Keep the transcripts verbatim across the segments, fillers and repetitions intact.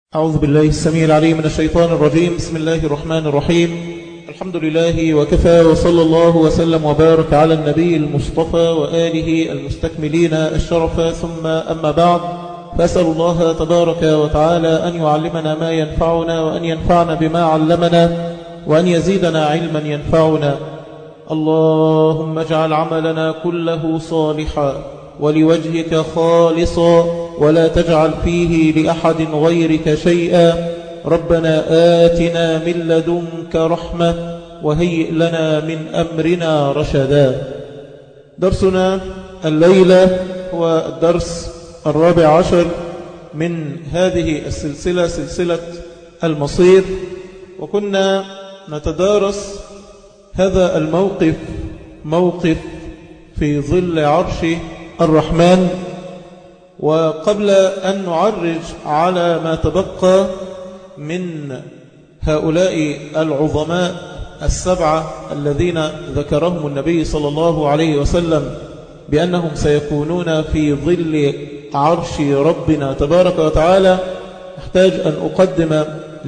أعوذ بالله السميع العليم من الشيطان الرجيم. بسم الله الرحمن الرحيم. الحمد لله وكفى، وصلى الله وسلم وبارك على النبي المصطفى وآله المستكملين الشرف، ثم أما بعد، فأسأل الله تبارك وتعالى أن يعلمنا ما ينفعنا، وأن ينفعنا بما علمنا، وأن يزيدنا علما ينفعنا. اللهم اجعل عملنا كله صالحا ولوجهك خالصا، ولا تجعل فيه لأحد غيرك شيئا. ربنا آتنا من لدنك رحمة وهيئ لنا من أمرنا رشدا. درسنا الليلة هو الدرس الرابع عشر من هذه السلسلة، سلسلة المصير، وكنا نتدارس هذا الموقف، موقف في ظل عرش الرحمن. وقبل أن نعرج على ما تبقى من هؤلاء العظماء السبعة الذين ذكرهم النبي صلى الله عليه وسلم بأنهم سيكونون في ظل عرش ربنا تبارك وتعالى، أحتاج أن أقدم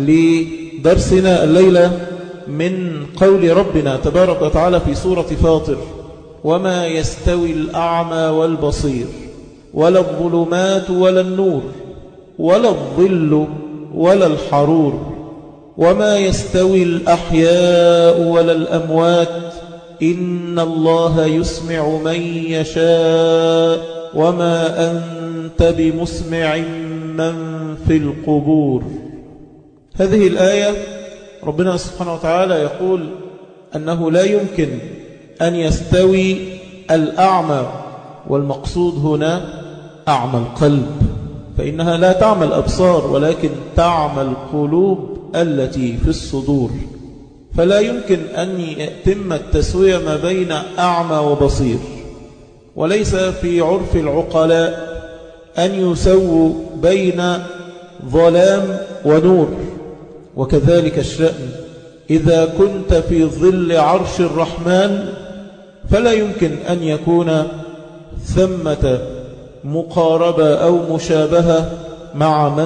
لدرسنا الليلة من قول ربنا تبارك وتعالى في سورة فاطر: وما يستوي الأعمى والبصير ولا الظلمات ولا النور ولا الظل ولا الحرور وما يستوي الأحياء ولا الأموات إن الله يسمع من يشاء وما أنت بمسمع من في القبور. هذه الآية ربنا سبحانه وتعالى يقول أنه لا يمكن أن يستوي الأعمى، والمقصود هنا أعمى القلب، فإنها لا تعمى الأبصار ولكن تعمى القلوب التي في الصدور. فلا يمكن أن يتم التسوية ما بين أعمى وبصير، وليس في عرف العقلاء أن يسووا بين ظلام ونور. وكذلك الشأن، إذا كنت في ظل عرش الرحمن فلا يمكن أن يكون ثمة مقاربة أو مشابهة مع من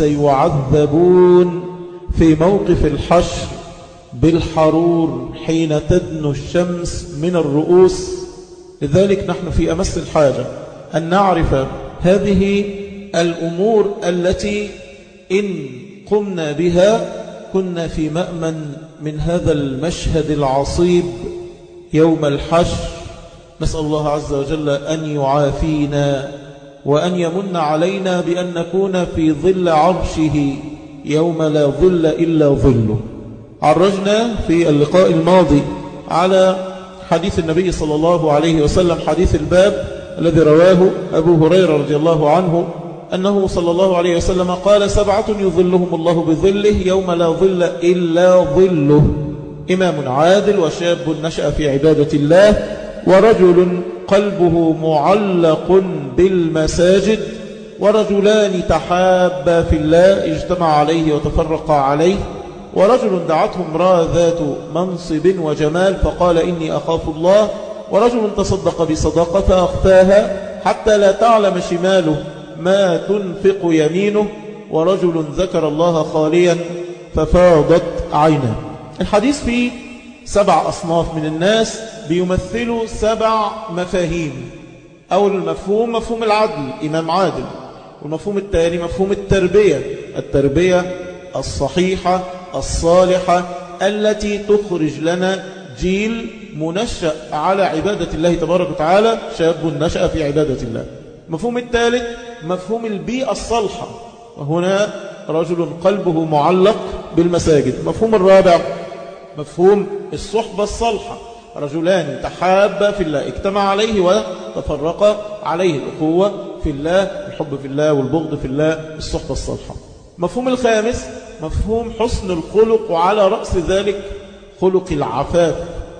سيعذبون في موقف الحشر بالحرور حين تدنو الشمس من الرؤوس. لذلك نحن في أمس الحاجة أن نعرف هذه الأمور التي إن قمنا بها كنا في مأمن من هذا المشهد العصيب يوم الحشر. نسأل الله عز وجل أن يعافينا وأن يمن علينا بأن نكون في ظل عرشه يوم لا ظل إلا ظله. عرجنا في اللقاء الماضي على حديث النبي صلى الله عليه وسلم، حديث الباب الذي رواه أبو هريرة رضي الله عنه، أنه صلى الله عليه وسلم قال: سبعة يظلهم الله بظله يوم لا ظل إلا ظله: إمام عادل، وشاب نشأ في عبادة الله، ورجل قلبه معلق بالمساجد، ورجلان تحابا في الله اجتمع عليه وتفرقا عليه، ورجل دعته امرأة ذات منصب وجمال فقال: إني أخاف الله، ورجل تصدق بصدقة فأخفاها حتى لا تعلم شماله ما تنفق يمينه، ورجل ذكر الله خاليا ففاضت عينه. الحديث فيه سبع أصناف من الناس بيمثلوا سبع مفاهيم. أول المفهوم مفهوم العدل، إمام عادل. والمفهوم الثاني مفهوم التربية، التربية الصحيحة الصالحة التي تخرج لنا جيل منشأ على عبادة الله تبارك وتعالى، شاب نشأ في عبادة الله. المفهوم الثالث مفهوم البيئة الصالحة، وهنا رجل قلبه معلق بالمساجد. المفهوم الرابع مفهوم الصحبة الصالحة، رجلان تحابا في الله اجتمع عليه وتفرقا عليه، الأخوة في الله، الحب في الله والبغض في الله، الصحبة الصالحة. مفهوم الخامس مفهوم حسن الخلق، وعلى رأس ذلك خلق العفاف،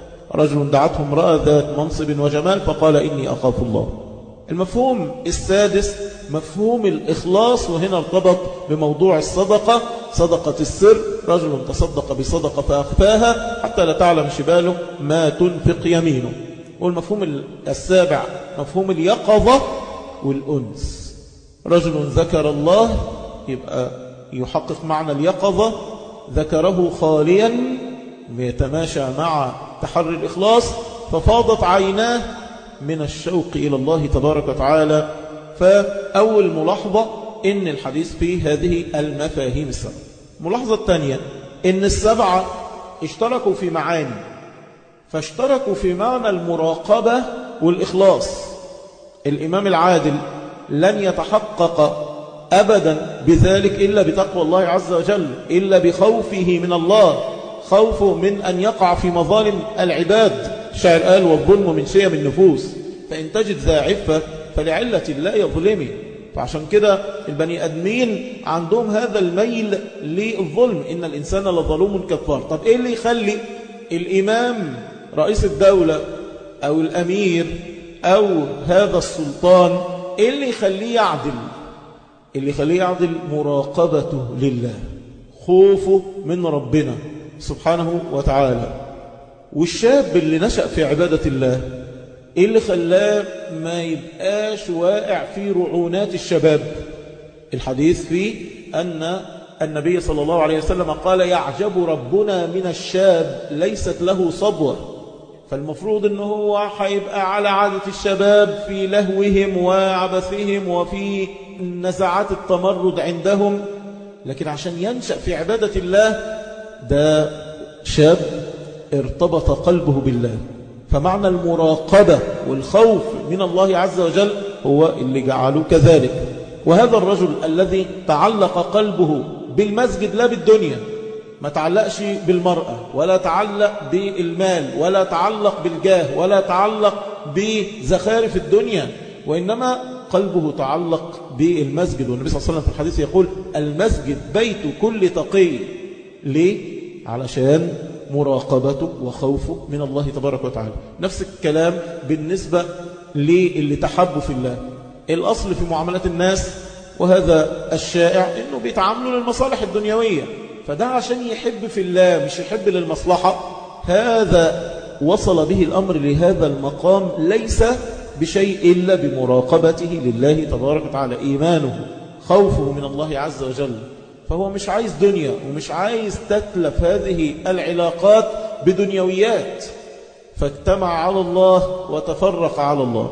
رجل دعته امرأة ذات منصب وجمال فقال: إني أخاف الله. المفهوم السادس مفهوم الإخلاص، وهنا ارتبط بموضوع الصدقة، صدقة السر، رجل تصدق بصدقة فأخفاها حتى لا تعلم شباله ما تنفق يمينه. والمفهوم السابع مفهوم اليقظة والأنس، رجل ذكر الله، يبقى يحقق معنى اليقظة ذكره خاليا يتماشى مع تحري الإخلاص، ففاضت عيناه من الشوق إلى الله تبارك وتعالى. فأول ملاحظة إن الحديث فيه هذه المفاهيم السبعة. الملاحظة الثانية إن السبعة اشتركوا في معاني، فاشتركوا في معنى المراقبة والإخلاص. الإمام العادل لن يتحقق أبدا بذلك إلا بتقوى الله عز وجل، إلا بخوفه من الله، خوفه من أن يقع في مظالم العباد. الشاعر قال: والظلم من شيم النفوس، فإن تجد ذا عفة فلعلة لا يظلمي. فعشان كده البني أدمين عندهم هذا الميل للظلم، إن الإنسان لظلوم كفار. طب إيه اللي يخلي الإمام رئيس الدولة أو الأمير أو هذا السلطان، إيه اللي يخليه يعدل؟ اللي يخليه يعدل مراقبته لله، خوفه من ربنا سبحانه وتعالى. والشاب اللي نشأ في عبادة الله، إيه اللي خلاه ما يبقاش واقع في رعونات الشباب؟ الحديث فيه أن النبي صلى الله عليه وسلم قال: يعجب ربنا من الشاب ليست له صبوة. فالمفروض أنه هو هيبقى على عادة الشباب في لهوهم وعبثهم وفي نزعات التمرد عندهم، لكن عشان ينشأ في عبادة الله ده شاب ارتبط قلبه بالله. فمعنى المراقبة والخوف من الله عز وجل هو اللي جعله كذلك. وهذا الرجل الذي تعلق قلبه بالمسجد لا بالدنيا، ما تعلقش بالمرأة ولا تعلق بالمال ولا تعلق بالجاه ولا تعلق بزخارف الدنيا، وإنما قلبه تعلق بالمسجد. والنبي صلى الله عليه وسلم في الحديث يقول: المسجد بيت كل تقي. ليه؟ علشان مراقبته وخوفه من الله تبارك وتعالى. نفس الكلام بالنسبة للي تحبوا في الله. الأصل في معاملات الناس وهذا الشائع إنه بيتعاملوا للمصالح الدنيوية، فده عشان يحب في الله مش يحب للمصلحة. هذا وصل به الأمر لهذا المقام ليس بشيء إلا بمراقبته لله تبارك وتعالى، إيمانه، خوفه من الله عز وجل. فهو مش عايز دنيا ومش عايز تتلف هذه العلاقات بدنيويات، فاجتمع على الله وتفرق على الله.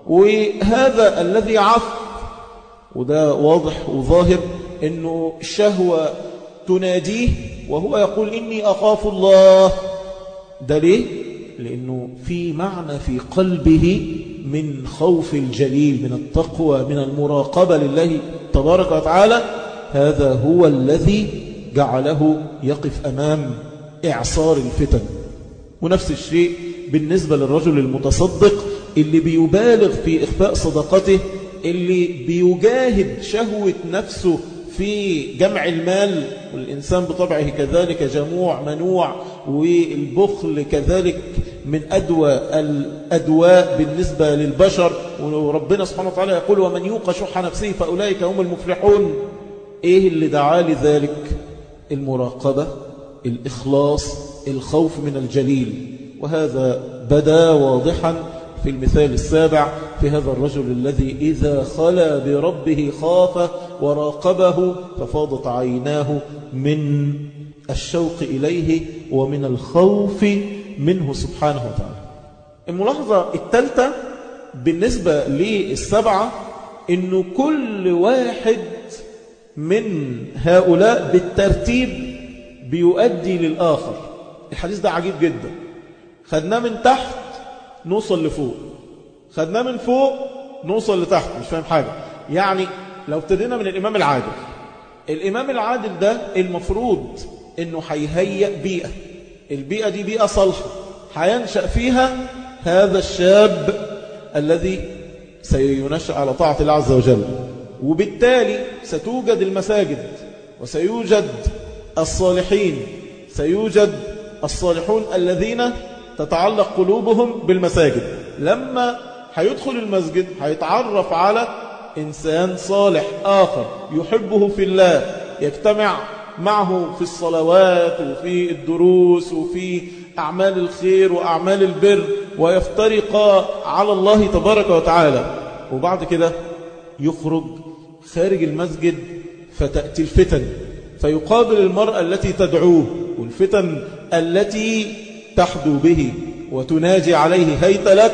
وهذا الذي عف، وده واضح وظاهر إنه الشهوة تناديه وهو يقول: إني أخاف الله. ده ليه؟ لأنه في معنى في قلبه من خوف الجليل، من التقوى، من المراقبة لله تبارك وتعالى. هذا هو الذي جعله يقف أمام إعصار الفتن. ونفس الشيء بالنسبة للرجل المتصدق اللي بيبالغ في إخفاء صدقته، اللي بيجاهد شهوة نفسه في جمع المال، والإنسان بطبعه كذلك جموع منوع، والبخل كذلك من أدوى الأدواء بالنسبة للبشر. وربنا سبحانه وتعالى يقول: ومن يوق شح نفسه فأولئك هم المفلحون. إيه اللي دعا لذلك؟ المراقبة، الإخلاص، الخوف من الجليل. وهذا بدا واضحا في المثال السابع في هذا الرجل الذي إذا خلا بربه خاف وراقبه، ففاضت عيناه من الشوق إليه ومن الخوف منه سبحانه وتعالى. الملاحظة الثالثة بالنسبة للسبعة إنه كل واحد من هؤلاء بالترتيب بيؤدي للآخر. الحديث ده عجيب جدا. خدناه من تحت نوصل لفوق، خدناه من فوق نوصل لتحت. مش فاهم حاجة. يعني لو ابتدينا من الإمام العادل، الإمام العادل ده المفروض إنه هيهيئ بيئة، البيئة دي بيئة صالحة هينشأ فيها هذا الشاب الذي سينشأ على طاعة الله عز وجل، وبالتالي ستوجد المساجد وسيوجد الصالحين، سيوجد الصالحون الذين تتعلق قلوبهم بالمساجد. لما هيدخل المسجد هيتعرف على إنسان صالح آخر يحبه في الله، يجتمع معه في الصلوات وفي الدروس وفي أعمال الخير وأعمال البر، ويفترقا على الله تبارك وتعالى. وبعد كده يخرج خارج المسجد فتأتي الفتن، فيقابل المرأة التي تدعوه والفتن التي تحدو به وتناجي عليه هيت لك،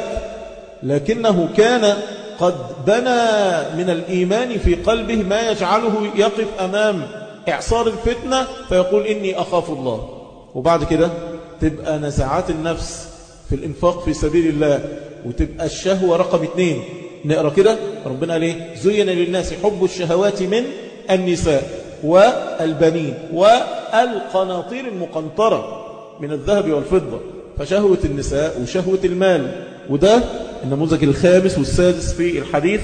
لكنه كان قد بنى من الإيمان في قلبه ما يجعله يقف أمام إعصار الفتنة فيقول إني أخاف الله. وبعد كده تبقى نزعات النفس في الإنفاق في سبيل الله، وتبقى الشهوة رقم اثنين. نقرأ كده ربنا ليه زين للناس حب الشهوات من النساء والبنين والقناطير المقنطرة من الذهب والفضة، فشهوة النساء وشهوة المال، وده النموذج الخامس والسادس في الحديث.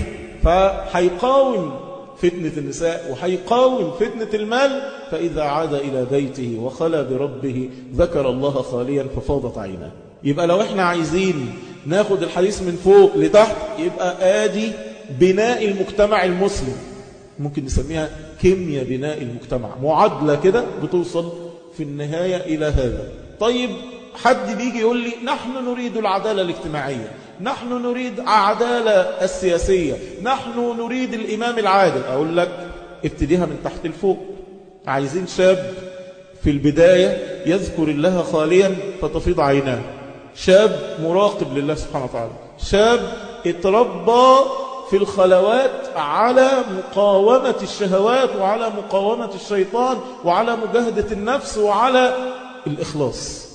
فحيقاوم فتنة النساء وحيقاوم فتنة المال، فإذا عاد إلى بيته وخلى بربه ذكر الله خاليا ففاضت عيناه. يبقى لو احنا عايزين ناخد الحديث من فوق لتحت، يبقى آدي بناء المجتمع المسلم، ممكن نسميها كيمياء بناء المجتمع، معادلة كده بتوصل في النهاية إلى هذا. طيب حد بيجي يقول لي نحن نريد العدالة الاجتماعية، نحن نريد عدالة السياسية، نحن نريد الإمام العادل. أقول لك ابتديها من تحت الفوق. عايزين شاب في البداية يذكر الله خاليا فتفيض عيناه، شاب مراقب لله سبحانه وتعالى، شاب اتربى في الخلوات على مقاومة الشهوات وعلى مقاومة الشيطان وعلى مجاهدة النفس وعلى الإخلاص.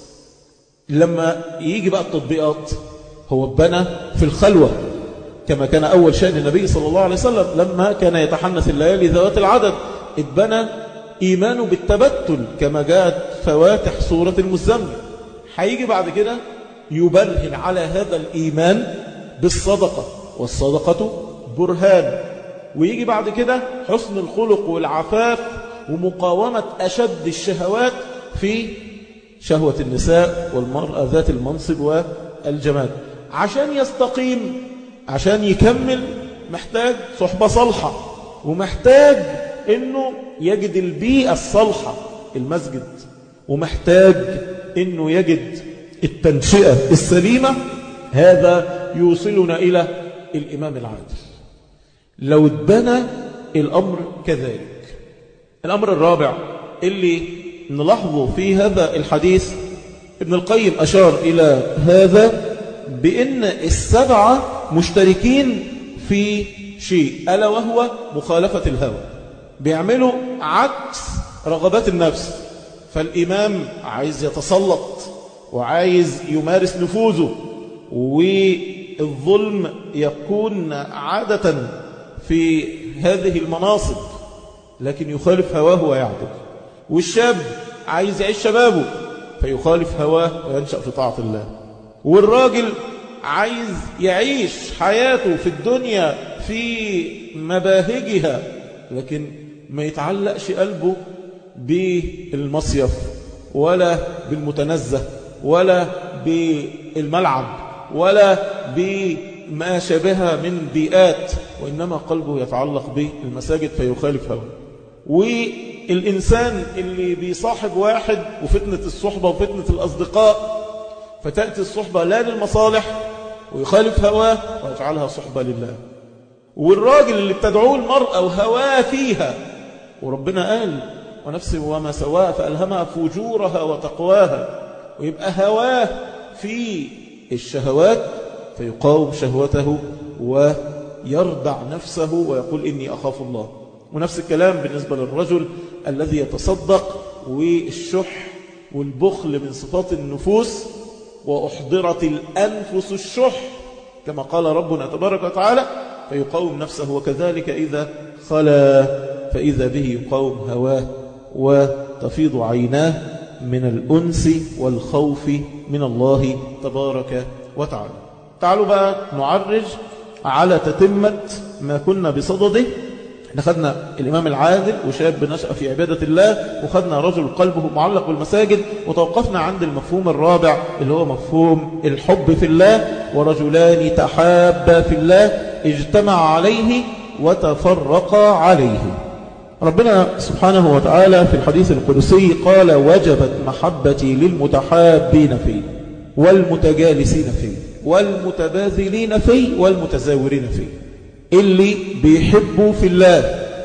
لما يجي بقى التطبيقات، هو بنى في الخلوة كما كان أول شأن النبي صلى الله عليه وسلم لما كان يتحنث الليالي ذوات العدد، اتبنى إيمانه بالتبتل كما جاءت فواتح سورة المزمل. هيجي بعد كده يبرهن على هذا الإيمان بالصدقة، والصدقة برهان. ويجي بعد كده حسن الخلق والعفاف ومقاومة أشد الشهوات في شهوة النساء والمرأة ذات المنصب والجمال. عشان يستقيم، عشان يكمل، محتاج صحبة صالحة، ومحتاج انه يجد البيئة الصالحة المسجد، ومحتاج انه يجد التنشئة السليمة. هذا يوصلنا إلى الإمام العادل لو اتبنى الأمر كذلك. الأمر الرابع اللي نلاحظه في هذا الحديث، ابن القيم أشار إلى هذا بأن السبعة مشتركين في شيء، ألا وهو مخالفة الهوى، بيعملوا عكس رغبات النفس. فالإمام عايز يتسلط وعايز يمارس نفوذه، والظلم يكون عادة في هذه المناصب، لكن يخالف هواه ويعدل. والشاب عايز يعيش شبابه فيخالف هواه وينشأ في طاعة الله. والراجل عايز يعيش حياته في الدنيا في مباهجها، لكن ما يتعلقش قلبه بالمصيف ولا بالمتنزه ولا بالملعب ولا بما شابه من بيئات، وإنما قلبه يتعلق بالمساجد فيخالف هواه. والإنسان اللي بيصاحب واحد وفتنة الصحبة وفتنة الأصدقاء، فتأتي الصحبة لا للمصالح ويخالف هواه ويجعلها صحبة لله. والراجل اللي بتدعوه المرأة وهواه فيها، وربنا قال ونفس وما سواها فألهمها فجورها وتقواها، ويبقى هواه في الشهوات فيقاوم شهوته ويردع نفسه ويقول إني أخاف الله. ونفس الكلام بالنسبة للرجل الذي يتصدق والشح والبخل من صفات النفوس، وأحضرت الأنفس الشح كما قال ربنا تبارك وتعالى، فيقاوم نفسه. وكذلك إذا خلا فإذا به يقاوم هواه وتفيض عيناه من الأنس والخوف من الله تبارك وتعالى. تعالوا بقى نعرج على تتمة ما كنا بصدده. احنا خدنا الإمام العادل وشاب نشأ في عبادة الله، وخدنا رجل قلبه معلق بالمساجد، وتوقفنا عند المفهوم الرابع اللي هو مفهوم الحب في الله. ورجلان تحابا في الله اجتمع عليه وتفرقا عليه. ربنا سبحانه وتعالى في الحديث القدسي قال وجبت محبتي للمتحابين فيه والمتجالسين فيه والمتباذلين فيه والمتزاورين فيه. اللي بيحبوا في الله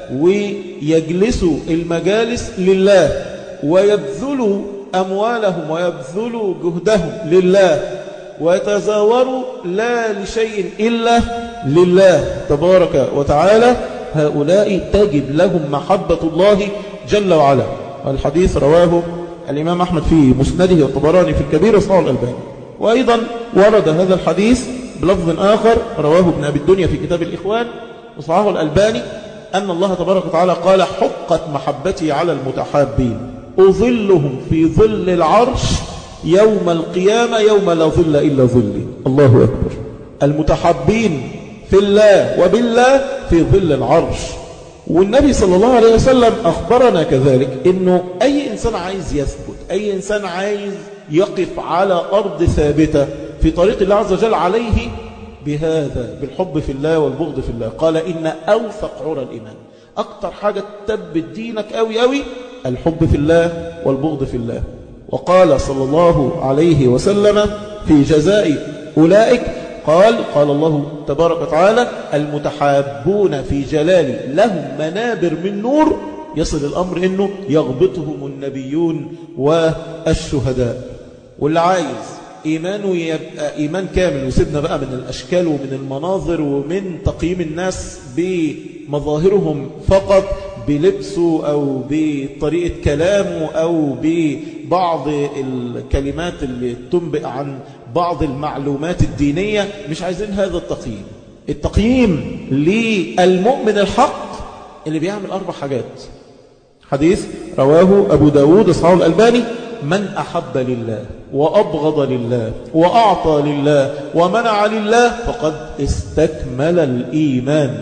ويجلسوا المجالس لله ويبذلوا أموالهم ويبذلوا جهدهم لله ويتزاوروا لا لشيء إلا لله تبارك وتعالى، هؤلاء تجب لهم محبة الله جل وعلا. الحديث رواه الإمام أحمد في مسنده والطبراني في الكبير وصححه الألباني. وأيضا ورد هذا الحديث بلفظ آخر رواه ابن أبي الدنيا في كتاب الإخوان وصححه الألباني أن الله تبارك وتعالى قال: حقت محبتي على المتحابين أظلهم في ظل العرش يوم القيامة يوم لا ظل إلا ظلي. الله أكبر. المتحابين في الله وبالله في ظل العرش. والنبي صلى الله عليه وسلم أخبرنا كذلك أنه أي إنسان عايز يثبت، أي إنسان عايز يقف على أرض ثابتة في طريق الله عز وجل عليه بهذا، بالحب في الله والبغض في الله. قال: إن أوثق عرى الإيمان، أكتر حاجة تثبت دينك أوي أوي الحب في الله والبغض في الله. وقال صلى الله عليه وسلم في جزاء أولئك قال قال الله تبارك وتعالى: المتحابون في جلالي لهم منابر من نور يصل الأمر إنه يغبطهم النبيون والشهداء. واللي عايز إيمانه يبقى إيمان كامل، وسيبنا بقى من الأشكال ومن المناظر ومن تقييم الناس بمظاهرهم فقط، بلبسه أو بطريقة كلامه أو ببعض الكلمات اللي تنبئ عن بعض المعلومات الدينية، مش عايزين هذا التقييم. التقييم للمؤمن الحق اللي بيعمل أربع حاجات. حديث رواه أبو داود وصححه الألباني: من أحب لله وأبغض لله وأعطى لله ومنع لله فقد استكمل الإيمان.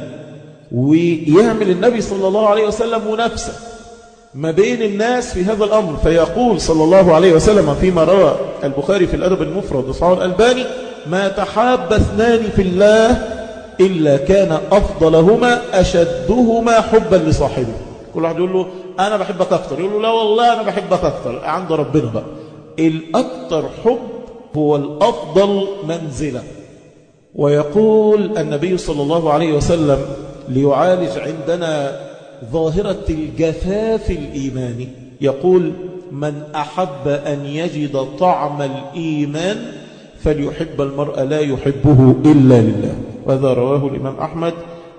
ويعمل النبي صلى الله عليه وسلم منافسة ما بين الناس في هذا الأمر، فيقول صلى الله عليه وسلم فيما روى البخاري في الأدب المفرد وصححه الألباني: ما تحاب اثنان في الله إلا كان أفضلهما أشدهما حبا لصاحبه. كل واحد يقول له أنا بحبك أكتر، يقول له لا والله أنا بحبك أكتر. عند ربنا بقى الأكتر حب هو الأفضل منزلة. ويقول النبي صلى الله عليه وسلم ليعالج عندنا ظاهرة الجفاف الإيماني، يقول: من أحب أن يجد طعم الإيمان فليحب المرء لا يحبه إلا لله. وهذا رواه الإمام أحمد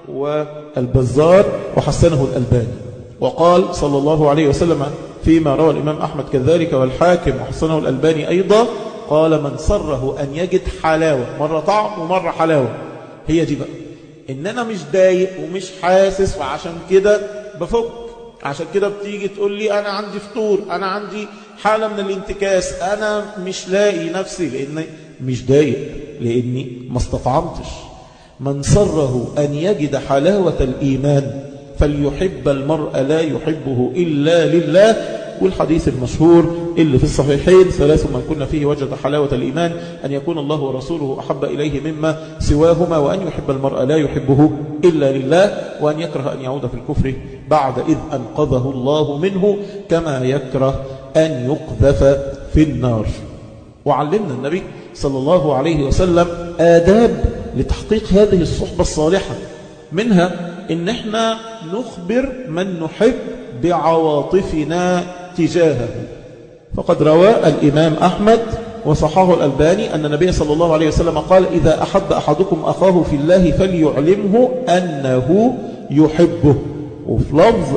والبزار وحسنه الألباني. وقال صلى الله عليه وسلم فيما روى الإمام أحمد كذلك والحاكم وحسنه الألباني أيضا، قال: من سره أن يجد حلاوة، مرة طعم ومرة حلاوة. هي دي بقى إن أنا مش دايق ومش حاسس، وعشان كده بفك، عشان كده بتيجي تقول لي أنا عندي فطور، أنا عندي حالة من الانتكاس، أنا مش لاقي نفسي لأني مش دايق، لأني ما استطعمتش. من سره أن يجد حلاوة الإيمان فليحب المرء لا يحبه إلا لله. والحديث المشهور اللي في الصحيحين: ثلاث من كنا فيه وجد حلاوة الإيمان: أن يكون الله ورسوله أحب إليه مما سواهما، وأن يحب المرء لا يحبه إلا لله، وأن يكره أن يعود في الكفر بعد إذ أنقذه الله منه، كما يكره أن يقذف في النار. وعلمنا النبي صلى الله عليه وسلم آداب لتحقيق هذه الصحبة الصالحة، منها إن احنا نخبر من نحب بعواطفنا تجاهه. فقد روى الإمام أحمد وصححه الألباني أن النبي صلى الله عليه وسلم قال: إذا أحب أحدكم أخاه في الله فليعلمه أنه يحبه. وفي لفظ: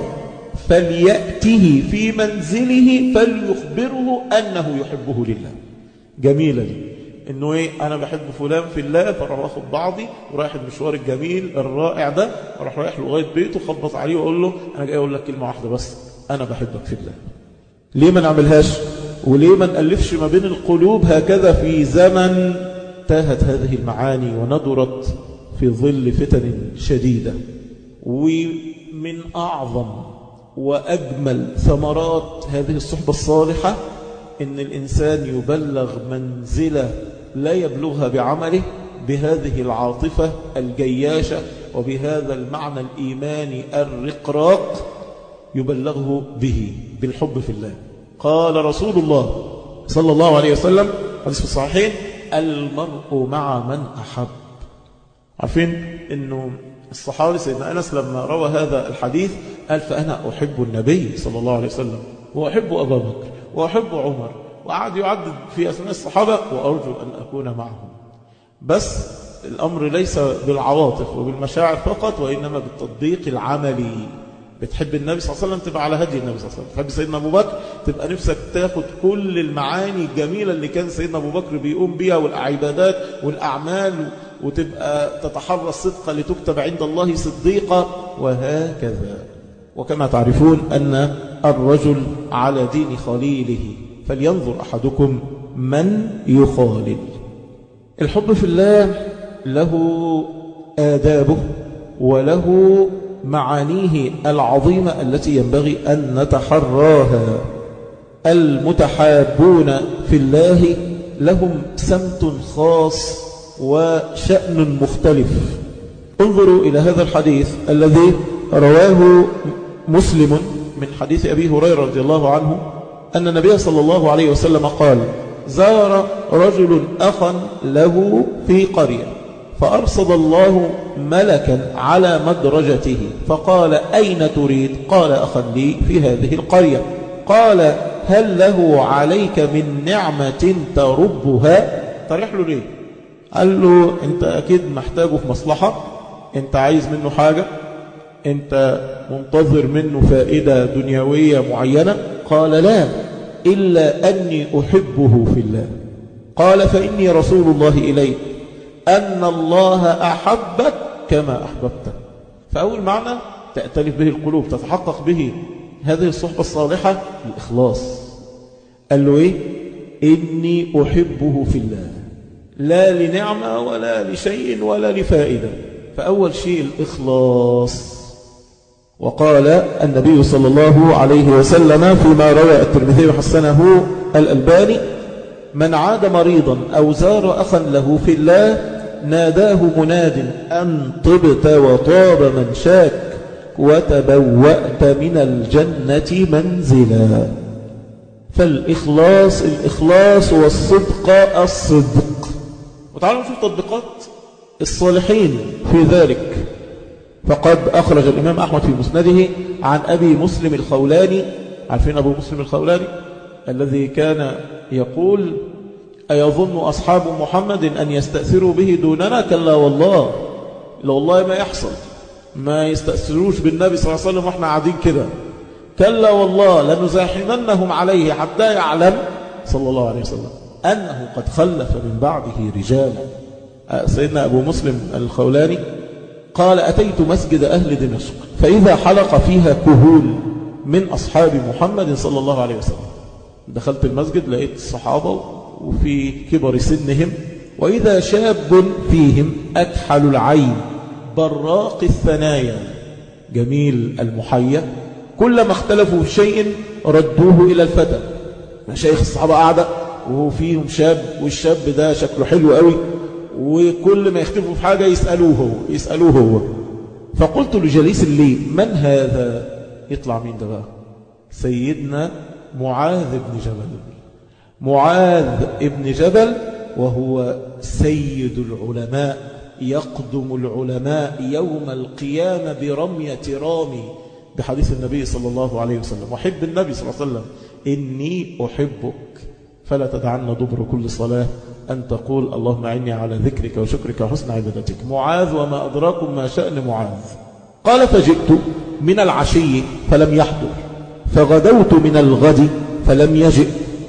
فليأته في منزله فليخبره أنه يحبه لله. جميلة دي، إنه إيه؟ أنا بحب فلان في الله، فراح أخذ بعضي ورايح المشوار الجميل الرائع ده، وراح رايح لغاية بيته خبط عليه وأقول له: أنا جاي أقول لك كلمة واحدة بس، أنا بحبك في الله. ليه ما نعملهاش؟ وليه ما نألفش ما بين القلوب هكذا في زمن تاهت هذه المعاني وندرت في ظل فتن شديدة؟ ومن أعظم وأجمل ثمرات هذه الصحبة الصالحة إن الإنسان يبلغ منزلة لا يبلغها بعمله بهذه العاطفة الجياشة وبهذا المعنى الإيماني الرقراق، يبلغه به بالحب في الله. قال رسول الله صلى الله عليه وسلم حديث في الصحيحين: المرء مع من أحب. عارفين أنه الصحابي سيدنا أنس لما روى هذا الحديث قال فأنا أحب النبي صلى الله عليه وسلم وأحب أبا بكر وأحب عمر، وقعد يعدد في أسماء الصحابة وأرجو أن أكون معهم. بس الأمر ليس بالعواطف وبالمشاعر فقط، وإنما بالتطبيق العملي. بتحب النبي صلى الله عليه وسلم تبقى على هدي النبي صلى الله عليه وسلم. تحب سيدنا أبو بكر تبقى نفسك تاخد كل المعاني الجميلة اللي كان سيدنا أبو بكر بيقوم بيها والعبادات والأعمال، وتبقى تتحرى الصدق لتكتب عند الله صديقا، وهكذا. وكما تعرفون أن الرجل على دين خليله، فلينظر أحدكم من يخالل. الحب في الله له آدابه وله معانيه العظيمة التي ينبغي أن نتحراها. المتحابون في الله لهم سمت خاص وشأن مختلف. انظروا إلى هذا الحديث الذي رواه مسلم من حديث أبي هريرة رضي الله عنه أن النبي صلى الله عليه وسلم قال: زار رجل أخا له في قرية، فأرصد الله ملكا على مدرجته فقال: أين تريد؟ قال: أخا لي في هذه القرية. قال: هل له عليك من نعمة تربها؟ طرح له ليه؟ قال له: أنت أكيد محتاجه في مصلحة، أنت عايز منه حاجة، أنت منتظر منه فائدة دنيوية معينة. قال: لا، إلا أني أحبه في الله. قال: فإني رسول الله إليك أن الله أحبك كما أحببته. فأول معنى تأتلف به القلوب، تتحقق به هذه الصحبة الصالحة، الإخلاص. قال له إيه؟ إني أحبه في الله، لا لنعمة ولا لشيء ولا لفائدة. فأول شيء الإخلاص. وقال النبي صلى الله عليه وسلم فيما روى الترمذي وحسنه الألباني: من عاد مريضا أو زار أخا له في الله ناداه مناد أن طبت وطاب منشاك وتبوأت من الجنة منزلا. فالإخلاص الإخلاص والصدق الصدق. وتعالوا نشوف تطبيقات الصالحين في ذلك. فقد أخرج الإمام أحمد في مسنده عن أبي مسلم الخولاني. عارفين أبو مسلم الخولاني الذي كان يقول: أيظن أصحاب محمد أن يستأثروا به دوننا؟ كلا والله، لا والله ما يحصل، ما يستأثروش بالنبي صلى الله عليه وسلم وإحنا قاعدين كده. كلا والله لنزاحمنهم عليه حتى يعلم صلى الله عليه وسلم أنه قد خلف من بعده رجالا. سيدنا أبو مسلم الخولاني قال: أتيت مسجد أهل دمشق فإذا حلق فيها كهول من أصحاب محمد صلى الله عليه وسلم. دخلت المسجد لقيت الصحابة وفي كبر سنهم، وإذا شاب فيهم أكحل العين براق الثنايا جميل المحيا، كلما اختلفوا في شيء ردوه إلى الفتى. مشايخ الصحابة قاعدة وهو فيهم شاب، والشاب ده شكله حلو قوي، وكل ما يختلفوا في حاجة يسألوه هو يسألوه هو. فقلت لجليس لي: من هذا؟ يطلع مين ده بقى؟ سيدنا معاذ بن جبل. معاذ بن جبل وهو سيد العلماء، يقدم العلماء يوم القيامة برمية رامي بحديث النبي صلى الله عليه وسلم: وحب النبي صلى الله عليه وسلم: إني أحبك فلا تدعن دبر كل صلاة أن تقول اللهم أعني على ذكرك وشكرك وحسن عبادتك. معاذ وما أدراكم ما شأن معاذ. قال: فجئت من العشي فلم يحضر، فغدوت من الغد فلم يجئ،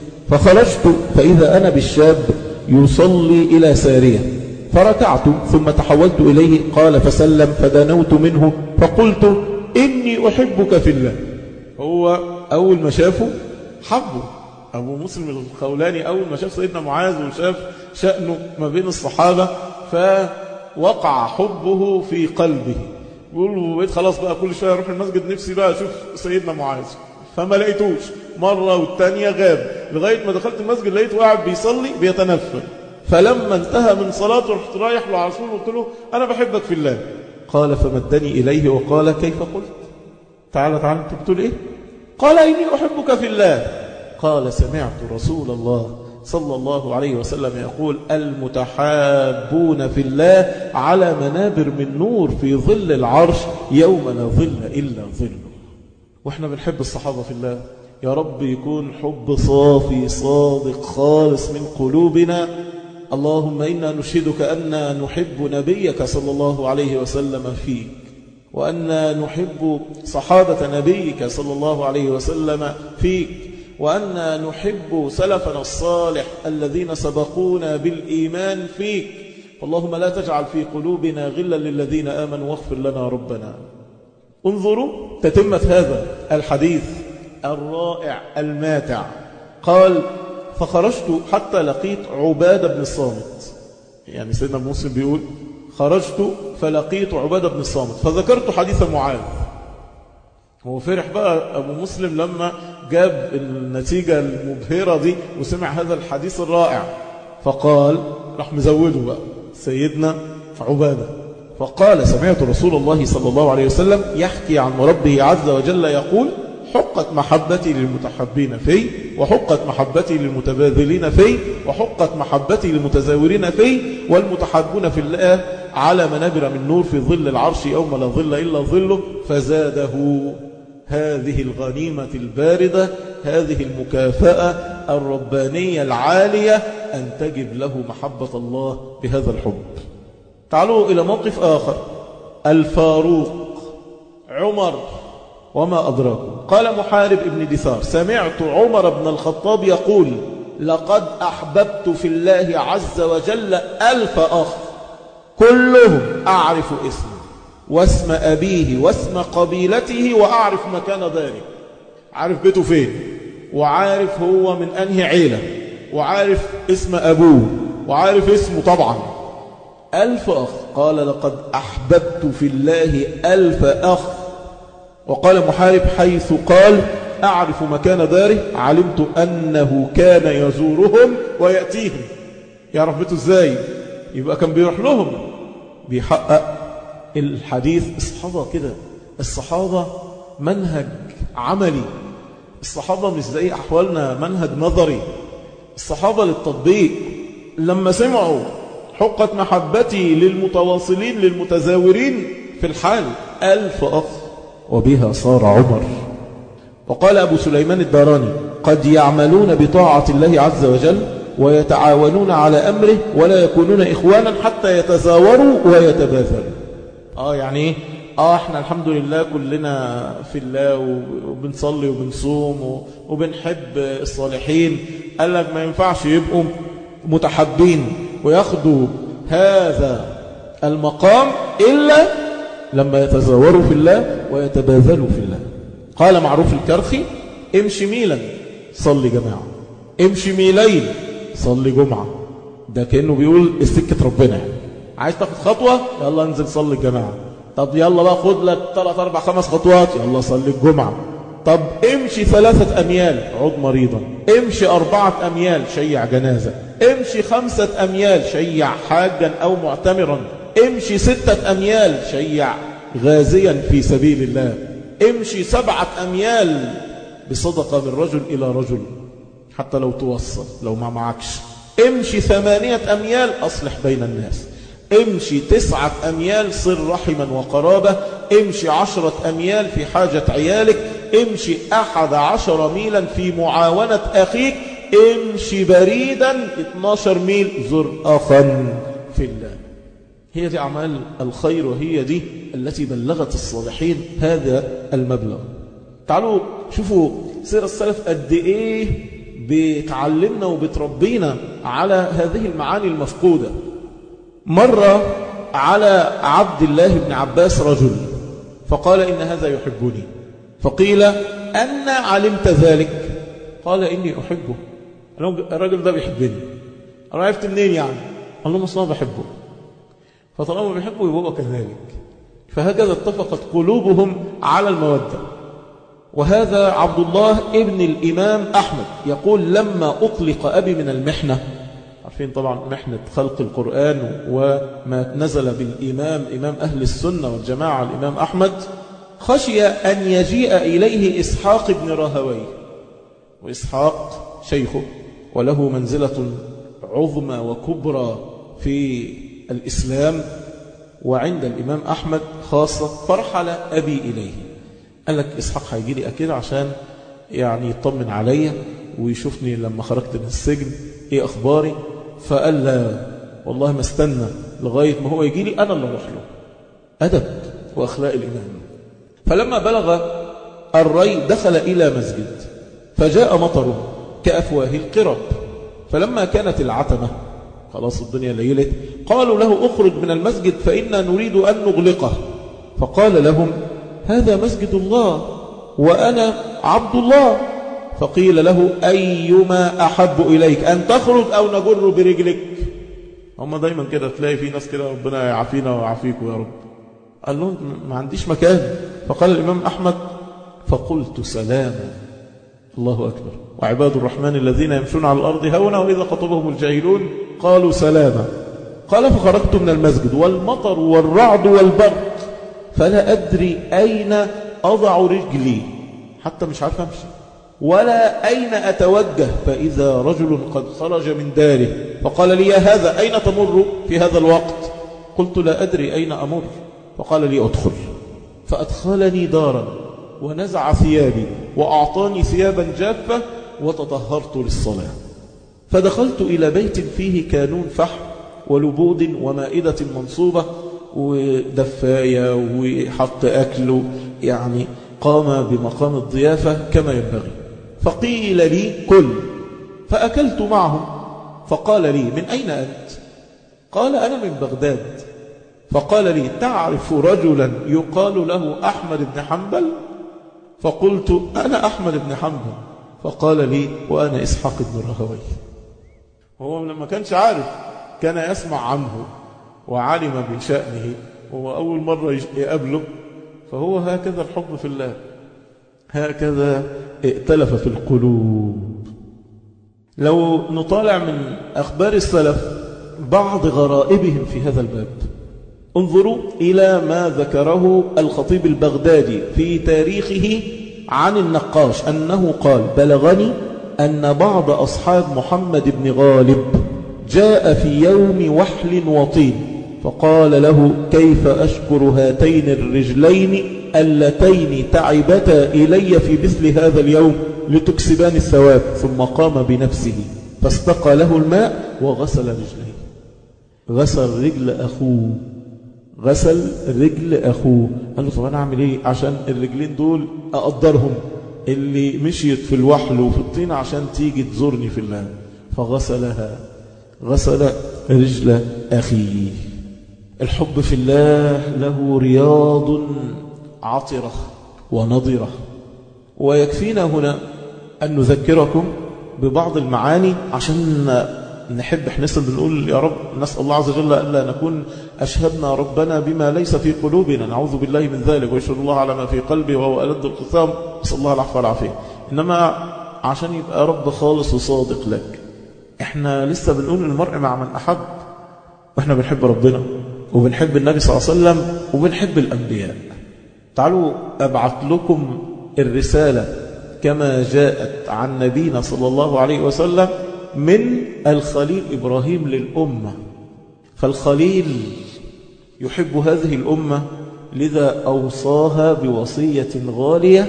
فخرجت فإذا أنا بالشاب يصلي إلى سارية، فركعت ثم تحولت إليه. قال: فسلم فدنوت منه فقلت: إني أحبك في الله. هو أول ما شافه حبه. أبو مسلم الخولاني أول ما شاف سيدنا معاذ وشاف شأنه ما بين الصحابة فوقع حبه في قلبه. يقول له: بقيت خلاص بقى كل شوية أروح المسجد نفسي بقى أشوف سيدنا معاذ، فما لقيتوش. مرة والتانية غاب، لغاية ما دخلت المسجد لقيته قاعد بيصلي بيتنفل. فلما انتهى من صلاته رحت رايح له على طول وقلت له: أنا بحبك في الله. قال: فمدني إليه وقال: كيف قلت؟ تعالى تعالى أنت بتقول إيه؟ قال: إني أحبك في الله. قال: سمعت رسول الله صلى الله عليه وسلم يقول المتحابون في الله على منابر من نور في ظل العرش يوم لا ظل إلا ظله. وإحنا بنحب الصحابة في الله، يا رب يكون حب صافي صادق خالص من قلوبنا. اللهم إنا نشهدك أن نحب نبيك صلى الله عليه وسلم فيك، وأن نحب صحابة نبيك صلى الله عليه وسلم فيك، وأن نحب سلفنا الصالح الذين سبقونا بالإيمان فيك. اللهم لا تجعل في قلوبنا غلا للذين آمنوا واغفر لنا ربنا. انظروا تتمة هذا الحديث الرائع الماتع. قال فخرجت حتى لقيت عبادة بن الصامت، يعني سيدنا ابن مسلم بيقول خرجت فلقيت عبادة بن الصامت فذكرت حديث معاذ. هو فرح بقى أبو مسلم لما جاب النتيجة المبهرة دي وسمع هذا الحديث الرائع، فقال راح مزوده بقى سيدنا عبادة، فقال سمعت رسول الله صلى الله عليه وسلم يحكي عن ربه عز وجل يقول حقت محبتي للمتحبين في، وحقت محبتي للمتباذلين في، وحقت محبتي للمتزاورين في، والمتحابون في الله على منابر من نور في ظل العرش يوم لا ظل إلا ظله. فزاده هذه الغنيمة الباردة، هذه المكافأة الربانية العالية أن تجب له محبة الله بهذا الحب. تعالوا إلى موقف آخر. الفاروق عمر وما أدراكم. قال محارب ابن دثار سمعت عمر بن الخطاب يقول لقد أحببت في الله عز وجل ألف أخ كلهم أعرف اسمه واسم أبيه واسم قبيلته وأعرف مكان داره. عارف بيته فين، وعارف هو من أنهي عيلة، وعارف اسم أبوه، وعارف اسمه طبعا. ألف أخ. قال لقد أحببت في الله ألف أخ. وقال محارب حيث قال أعرف مكان داره علمت أنه كان يزورهم ويأتيهم. يعرف بيته إزاي؟ يبقى كان بيروح لهم بيحقق الحديث. الصحابة كده، الصحابة منهج عملي، الصحابة مش زي أحوالنا منهج نظري، الصحابة للتطبيق. لما سمعوا حقت محبتي للمتواصلين للمتزاورين في الحال ألف أخ، وبها صار عمر. وقال أبو سليمان الداراني قد يعملون بطاعة الله عز وجل ويتعاونون على أمره ولا يكونون إخوانا حتى يتزاوروا ويتباذلوا. آه يعني آه احنا الحمد لله كلنا في الله وبنصلي وبنصوم وبنحب الصالحين. قال لك ما ينفعش يبقوا متحبين وياخدوا هذا المقام إلا لما يتزاوروا في الله ويتباذلوا في الله. قال معروف الكرخي امشي ميلا صلي جماعة، امشي ميلين صلي جمعة. ده كأنه بيقول السكة ربنا، عايز تاخد خطوة يلا انزل صلي الجماعة. طب يلا بقى خد لك ثلاث أربع خمس خطوات يلا صلي الجمعة. طب امشي ثلاثة أميال عود مريضا، امشي أربعة أميال شيع جنازة، امشي خمسة أميال شيع حاجا أو معتمرا، امشي ستة أميال شيع غازيا في سبيل الله، امشي سبعة أميال بصدقة من رجل إلى رجل حتى لو توصل لو ما معكش، امشي ثمانية أميال أصلح بين الناس، امشي تسعة أميال صر رحما وقرابة، امشي عشرة أميال في حاجة عيالك، امشي أحد عشر ميلا في معاونة أخيك، امشي بريدا اثناشر ميل زر أخا في الله. هي دي أعمال الخير، وهي دي التي بلغت الصالحين هذا المبلغ. تعالوا شوفوا سير السلف قد إيه بتعلمنا وبتربينا على هذه المعاني المفقودة. مر على عبد الله بن عباس رجل فقال إن هذا يحبني، فقيل أن علمت ذلك؟ قال إني أحبه. الرجل ده بيحبني. أنا عرفت منين يعني؟ قال له أصلا بحبه. فطالما بيحبه يبقى هو كذلك. فهكذا اتفقت قلوبهم على المودة. وهذا عبد الله ابن الإمام أحمد يقول لما أطلق أبي من المحنة، عارفين طبعا محنة خلق القرآن وما نزل بالإمام إمام أهل السنة والجماعة الإمام أحمد، خشي أن يجيء إليه إسحاق بن راهويه، وإسحاق شيخه وله منزلة عظمى وكبرى في الإسلام وعند الإمام أحمد خاصة. فرحل أبي إليه، قال لك إسحاق هيجي لي أكيد عشان يعني يطمن عليا ويشوفني لما خرجت من السجن إيه أخباري. فقال لا والله ما استنى لغاية ما هو يجي لي أنا اللي أروح له. أدب وأخلاق الإمام. فلما بلغ الري دخل إلى مسجد فجاء مطر كأفواه القرب، فلما كانت العتمة خلاص الدنيا ليلت قالوا له اخرج من المسجد فإنا نريد أن نغلقه. فقال لهم هذا مسجد الله وأنا عبد الله. فقيل له أيما أحب إليك أن تخرج أو نجر برجلك. هم دايما كده تلاقي في ناس كده ربنا يعافينا ويعافيكم يا رب. قال لهم ما عنديش مكان. فقال الإمام أحمد فقلت سلاما. الله أكبر. وعباد الرحمن الذين يمشون على الأرض هونا وإذا خطبهم الجاهلون قالوا سلاما. قال فخرجت من المسجد والمطر والرعد والبرق فلا أدري أين أضع رجلي، حتى مش عارف أمشي ولا أين أتوجه. فإذا رجل قد خرج من داره فقال لي يا هذا أين تمر في هذا الوقت؟ قلت لا أدري أين أمر. فقال لي أدخل. فأدخلني دارا ونزع ثيابي وأعطاني ثيابا جافة وتطهرت للصلاة. فدخلت إلى بيت فيه كانون فحم ولبود ومائدة منصوبة ودفاية وحط أكل، يعني قام بمقام الضيافة كما ينبغي. فقيل لي كل، فأكلت معهم. فقال لي من أين أنت؟ قال أنا من بغداد. فقال لي تعرف رجلا يقال له أحمد بن حنبل؟ فقلت أنا أحمد بن حنبل. فقال لي وأنا إسحاق بن راهويه. هو لما كانش عارف كان يسمع عنه وعلم بشأنه، وهو أول مرة يقابله. فهو هكذا الحب في الله، هكذا ائتلف في القلوب. لو نطالع من أخبار السلف بعض غرائبهم في هذا الباب، انظروا إلى ما ذكره الخطيب البغدادي في تاريخه عن النقاش أنه قال بلغني أن بعض أصحاب محمد بن غالب جاء في يوم وحل وطين فقال له كيف أشكر هاتين الرجلين اللتين تعبتا إلي في مثل هذا اليوم لتكسبان الثواب. ثم قام بنفسه فاستقى له الماء وغسل رجليه. غسل رجل أخوه، غسل رجل أخوه. قال له طب أنا أعمل إيه عشان الرجلين دول أقدرهم اللي مشيت في الوحل وفي الطين عشان تيجي تزورني في الله. فغسلها، غسل رجل أخيه. الحب في الله له رياض عطرة ونضرة. ويكفينا هنا أن نذكركم ببعض المعاني عشان نحب حنسل بنقول يا رب نسأل الله عز وجل ألا نكون أشهدنا ربنا بما ليس في قلوبنا، نعوذ بالله من ذلك، ويشهد الله على ما في قلبي وهو ألد الخصام، نسأل الله العفو والعافية. إنما عشان يبقى رب خالص وصادق لك. احنا لسه بنقول المرء مع من أحب، واحنا بنحب ربنا وبنحب النبي صلى الله عليه وسلم وبنحب الأنبياء. تعالوا أبعث لكم الرسالة كما جاءت عن نبينا صلى الله عليه وسلم من الخليل إبراهيم للأمة. فالخليل يحب هذه الأمة، لذا أوصاها بوصية غالية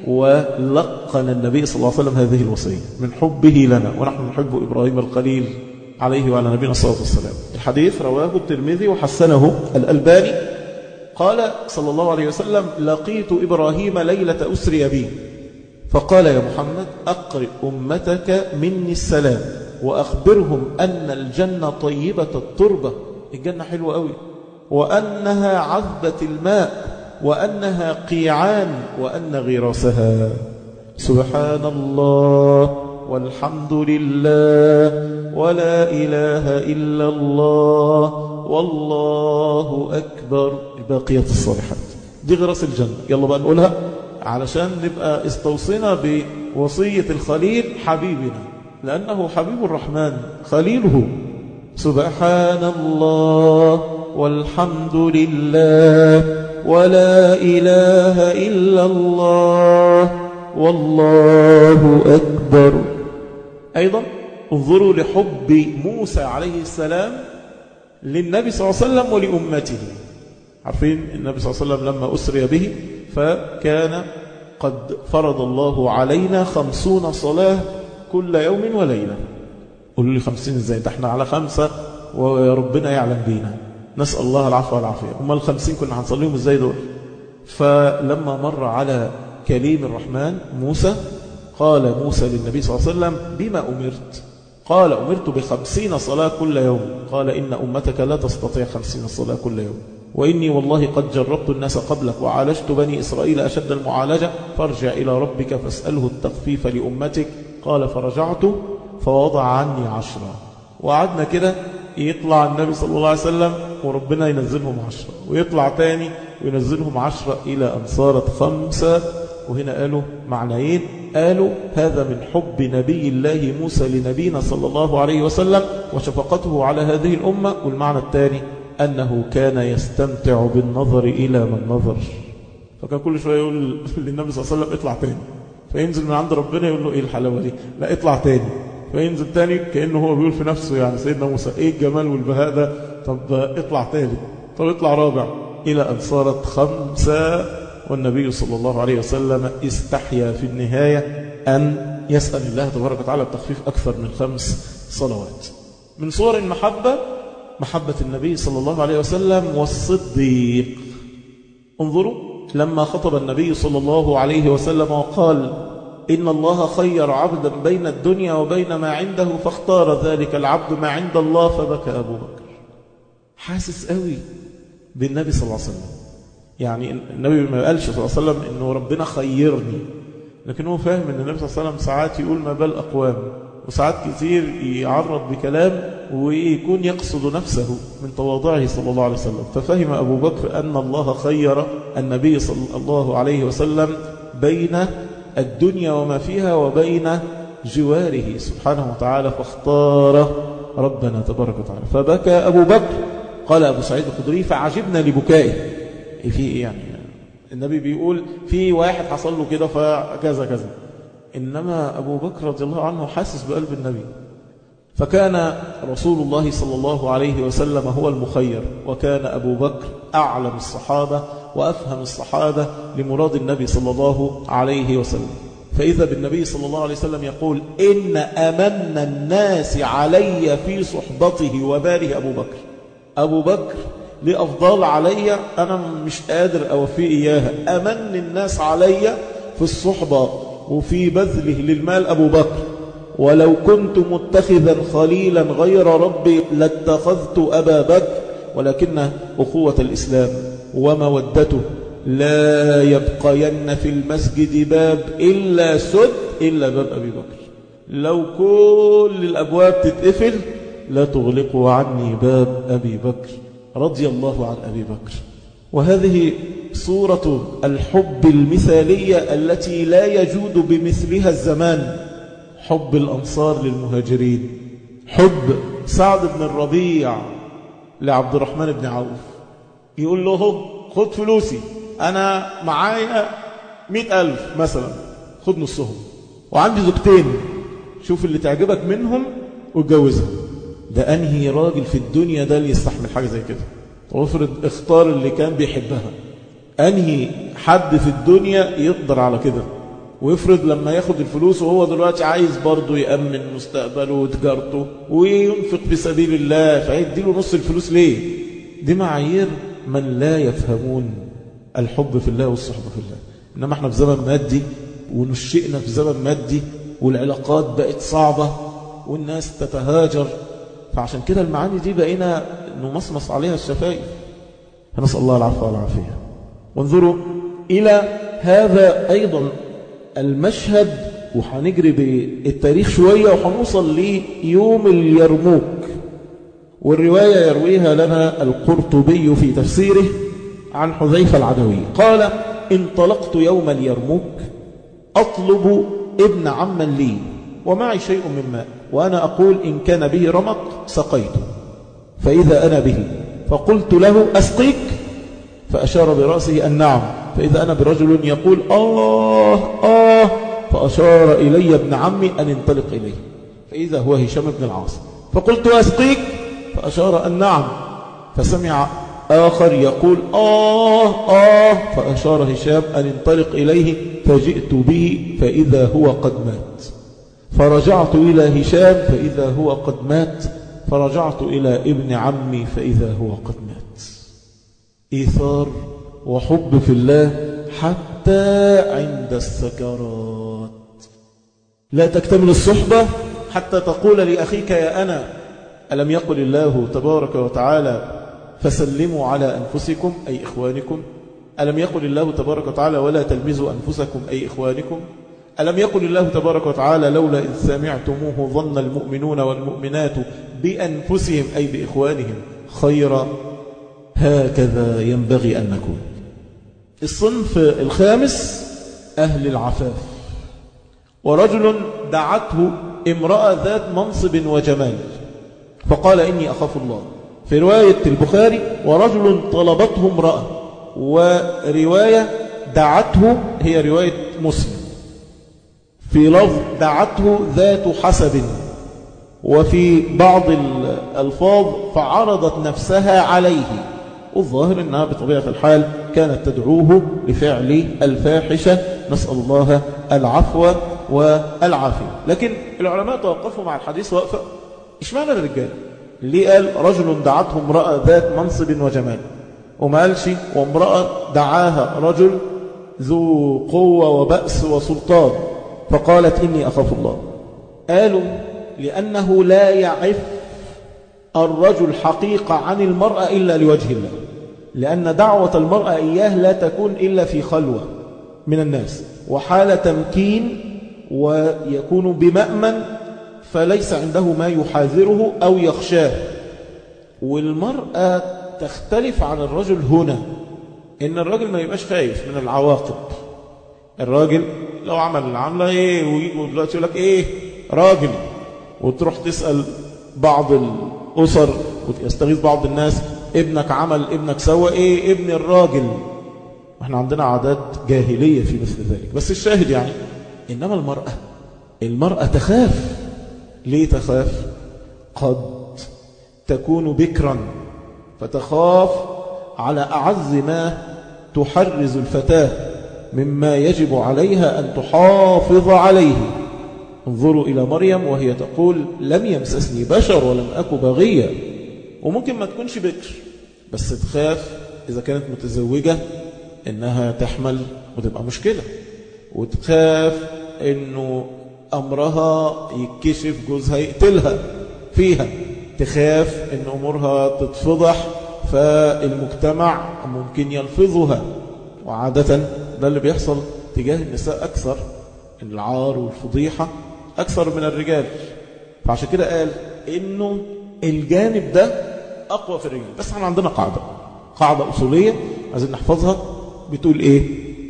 ولقن النبي صلى الله عليه وسلم هذه الوصية من حبه لنا، ونحن نحب إبراهيم الخليل عليه وعلى نبينا الصلاة والسلام. الحديث رواه الترمذي وحسنه الألباني. قال صلى الله عليه وسلم لقيت إبراهيم ليلة أسري بي فقال يا محمد أقرئ أمتك مني السلام وأخبرهم أن الجنة طيبة التربة، الجنة حلوة قوي، وأنها عذبة الماء، وأنها قيعان، وأن غراسها سبحان الله والحمد لله ولا إله إلا الله والله أكبر. باقية الصالحات دي غراس الجنة. يلا بقى نقولها علشان نبقى استوصينا بوصية الخليل حبيبنا، لأنه حبيب الرحمن خليله. سبحان الله والحمد لله ولا إله إلا الله والله أكبر. أيضا انظروا لحب موسى عليه السلام للنبي صلى الله عليه وسلم ولأمته. عارفين النبي صلى الله عليه وسلم لما أسري به فكان قد فرض الله علينا خمسون صلاة كل يوم وليلة. قولوا لي خمسين ازاي؟ ده احنا على خمسة وربنا يعلم بينا، نسأل الله العفو والعافية. هم الخمسين كنا هنصليهم ازاي دول؟ فلما مر على كليم الرحمن موسى قال موسى للنبي صلى الله عليه وسلم بما أمرت؟ قال أمرت بخمسين صلاة كل يوم. قال إن أمتك لا تستطيع خمسين صلاة كل يوم، وإني والله قد جربت الناس قبلك وعالجت بني إسرائيل أشد المعالجة، فارجع إلى ربك فاسأله التخفيف لأمتك. قال فرجعت فوضع عني عشرة. وقعدنا كده يطلع النبي صلى الله عليه وسلم وربنا ينزلهم عشرة، ويطلع تاني وينزلهم عشرة إلى أن صارت خمسة. وهنا قالوا معنيين، قالوا هذا من حب نبي الله موسى لنبينا صلى الله عليه وسلم وشفقته على هذه الأمة، والمعنى الثاني أنه كان يستمتع بالنظر إلى من نظر. فكان كل شوية يقول للنبي صلى الله عليه وسلم اطلع تاني، فينزل من عند ربنا يقول له إيه الحلاوة دي؟ لا اطلع تاني، فينزل تاني كأنه هو بيقول في نفسه يعني سيدنا موسى إيه الجمال والبهاء ده، طب اطلع تاني، طب اطلع رابع، إلى أن صارت خمسة. والنبي صلى الله عليه وسلم استحيا في النهاية أن يسأل الله تبارك وتعالى التخفيف أكثر من خمس صلوات. من صور المحبة محبة النبي صلى الله عليه وسلم والصديق. انظروا لما خطب النبي صلى الله عليه وسلم وقال إن الله خير عبدا بين الدنيا وبين ما عنده فاختار ذلك العبد ما عند الله، فبكى أبو بكر. حاسس قوي بالنبي صلى الله عليه وسلم. يعني النبي ما قالش صلى الله عليه وسلم إنه ربنا خيرني، لكن هو فاهم أن النبي صلى الله عليه وسلم ساعات يقول ما بال أقوام، وساعات كثير يعرض بكلام ويكون يقصد نفسه من تواضعه صلى الله عليه وسلم. ففهم أبو بكر أن الله خير النبي صلى الله عليه وسلم بين الدنيا وما فيها وبين جواره سبحانه وتعالى، فاختار ربنا تبارك وتعالى. فبكى أبو بكر. قال أبو سعيد الخدري فعجبنا لبكائه. في إيه يعني؟ النبي بيقول في واحد حصل له كده فكذا كذا، إنما أبو بكر رضي الله عنه حاسس بقلب النبي. فكان رسول الله صلى الله عليه وسلم هو المخير، وكان أبو بكر أعلم الصحابة وأفهم الصحابة لمراد النبي صلى الله عليه وسلم. فإذا بالنبي صلى الله عليه وسلم يقول إن أمن الناس علي في صحبته وباره أبو بكر. أبو بكر لأفضل علي أنا مش قادر أوفي إياها. أمن الناس علي في الصحبة وفي بذله للمال أبو بكر. ولو كنت متخذا خليلا غير ربي لاتخذت أبا بكر، ولكن أخوة الإسلام ومودته لا يبقين في المسجد باب إلا سد إلا باب أبي بكر. لو كل الأبواب تتقفل لا تغلقوا عني باب أبي بكر رضي الله عن أبي بكر. وهذه صورة الحب المثالية التي لا يجود بمثلها الزمان. حب الأنصار للمهاجرين، حب سعد بن الربيع لعبد الرحمن بن عوف. يقول له خد فلوسي، أنا معايا مئة ألف مثلا، خد نصهم، وعندي زوجتين، شوف اللي تعجبك منهم واتجوزها. ده أنهي راجل في الدنيا ده اللي يستحمل حاجة زي كده؟ وافرض اختار اللي كان بيحبها، أنهي حد في الدنيا يقدر على كده؟ ويفرض لما ياخد الفلوس وهو دلوقتي عايز برضه يأمن مستقبله وتجارته وينفق في سبيل الله، فيديله نص الفلوس ليه؟ دي معايير من لا يفهمون الحب في الله والصحبة في الله. إنما احنا في زمن مادي، ونشئنا في زمن مادي، والعلاقات بقت صعبة والناس تتهاجر، فعشان كده المعاني دي بقينا نمصمص عليها الشفايف. فنسأل الله العفو والعافية. وانظروا إلى هذا أيضا المشهد، وحنجري بالتاريخ شوية وحنوصل ليوم اليرموك. والرواية يرويها لنا القرطبي في تفسيره عن حذيفة العدوي قال انطلقت يوم اليرموك أطلب ابن عم لي ومعي شيء من ماء، وأنا أقول إن كان به رمق سقيته، فإذا أنا به فقلت له أسقيك، فأشار برأسه أن نعم، فإذا أنا برجل يقول آه آه، فأشار إلي ابن عمي أن انطلق إليه، فإذا هو هشام بن العاص، فقلت أسقيك؟ فأشار أن نعم. فسمع آخر يقول آه آه، فأشار هشام أن انطلق إليه، فجئت به فإذا هو قد مات. فرجعت إلى هشام فإذا هو قد مات، فرجعت إلى ابن عمي فإذا هو قد مات. إيثار وحب في الله حتى عند السكرات. لا تكتمل الصحبة حتى تقول لأخيك يا أنا، ألم يقل الله تبارك وتعالى فسلموا على أنفسكم أي إخوانكم؟ ألم يقل الله تبارك وتعالى ولا تلمزوا أنفسكم أي إخوانكم؟ ألم يقل الله تبارك وتعالى لولا إذ سمعتموه ظن المؤمنون والمؤمنات بأنفسهم أي بإخوانهم خيرا؟ هكذا ينبغي أن نكون. الصنف الخامس أهل العفاف. ورجل دعته امرأة ذات منصب وجمال فقال إني أخاف الله، في رواية البخاري ورجل طلبته امرأة، ورواية دعته هي رواية مسلم، في لفظ دعته ذات حسب، وفي بعض الألفاظ فعرضت نفسها عليه، والظاهر أنها بطبيعة الحال كانت تدعوه لفعل الفاحشة، نسأل الله العفو والعافية. لكن العلماء توقفوا مع الحديث وقفة، إيش معنى الرجال؟ ليه قال رجل دعته امرأة ذات منصب وجمال، وما قالش وامرأة دعاها رجل ذو قوة وبأس وسلطان فقالت إني أخاف الله؟ قالوا لأنه لا يعف الرجل حقيقة عن المرأة إلا لوجه الله، لأن دعوة المرأة إياه لا تكون إلا في خلوة من الناس وحال تمكين، ويكون بمأمن فليس عنده ما يحاذره أو يخشاه. والمرأة تختلف عن الرجل هنا، إن الراجل ما يبقاش خايف من العواقب. الراجل لو عمل العملة إيه ويقول دلوقتي يقول لك إيه راجل، وتروح تسأل بعض الأسر وتستغيث بعض الناس ابنك عمل ابنك سوى إيه ابن الراجل. احنا عندنا عادات جاهلية في مثل ذلك، بس الشاهد يعني إنما المرأة المرأة تخاف. ليه تخاف؟ قد تكون بكرا فتخاف على أعز ما تحرز الفتاة مما يجب عليها أن تحافظ عليه. انظروا إلى مريم وهي تقول لم يمسسني بشر ولم أكن بغيا، وممكن ما تكونش بكر بس تخاف إذا كانت متزوجة إنها تحمل وتبقى مشكلة، وتخاف إنه أمرها يكشف جوزها يقتلها فيها، تخاف إن أمورها تتفضح فالمجتمع ممكن يلفظها. وعادة ده اللي بيحصل تجاه النساء أكثر، العار والفضيحة أكثر من الرجال. فعشان كده قال إنه الجانب ده أقوى في الرجال. بس احنا عندنا قاعدة قاعدة أصولية عايزين نحفظها، بتقول إيه؟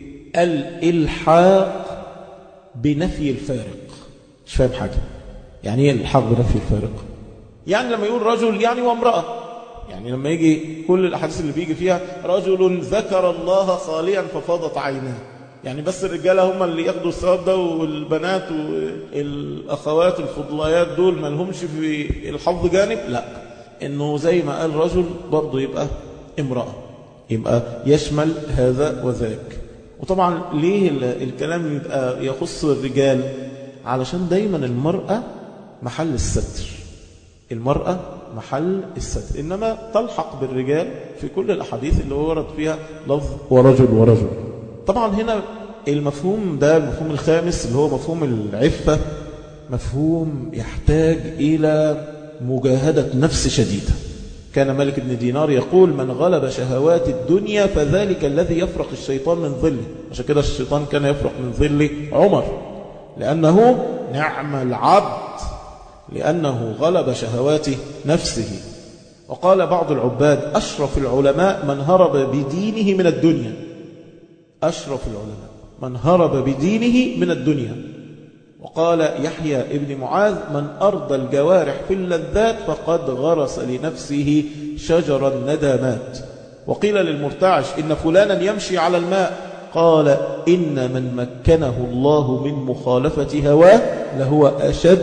الإلحاق بنفي الفارق. مش فاهم حاجة. يعني ايه الإلحاق بنفي الفارق؟ يعني لما يقول رجل يعني وامرأة، يعني لما يجي كل الأحاديث اللي بيجي فيها رجل ذكر الله خاليا ففاضت عيناه، يعني بس الرجالة هم اللي ياخدوا الثواب ده والبنات والأخوات الفضليات دول ما لهمش في الحظ جانب؟ لا، إنه زي ما قال رجل برضه يبقى امرأة، يبقى يشمل هذا وذاك. وطبعا ليه الكلام يبقى يخص الرجال؟ علشان دايما المرأة محل الستر، المرأة محل الستر، إنما تلحق بالرجال في كل الأحاديث اللي ورد فيها لفظ ورجل ورجل. طبعا هنا المفهوم ده المفهوم الخامس اللي هو مفهوم العفة، مفهوم يحتاج إلى مجاهدة نفس شديدة. كان مالك بن دينار يقول من غلب شهوات الدنيا فذلك الذي يفرق الشيطان من ظله. عشان كده الشيطان كان يفرق من ظل عمر، لأنه نعم العبد لأنه غلب شهوات نفسه. وقال بعض العباد أشرف العلماء من هرب بدينه من الدنيا، أشرف العلماء من هرب بدينه من الدنيا. وقال يحيى ابن معاذ من أرضى الجوارح في اللذات فقد غرس لنفسه شجر الندامات. وقيل للمرتعش إن فلانا يمشي على الماء، قال إن من مكنه الله من مخالفة هواه لهو أشد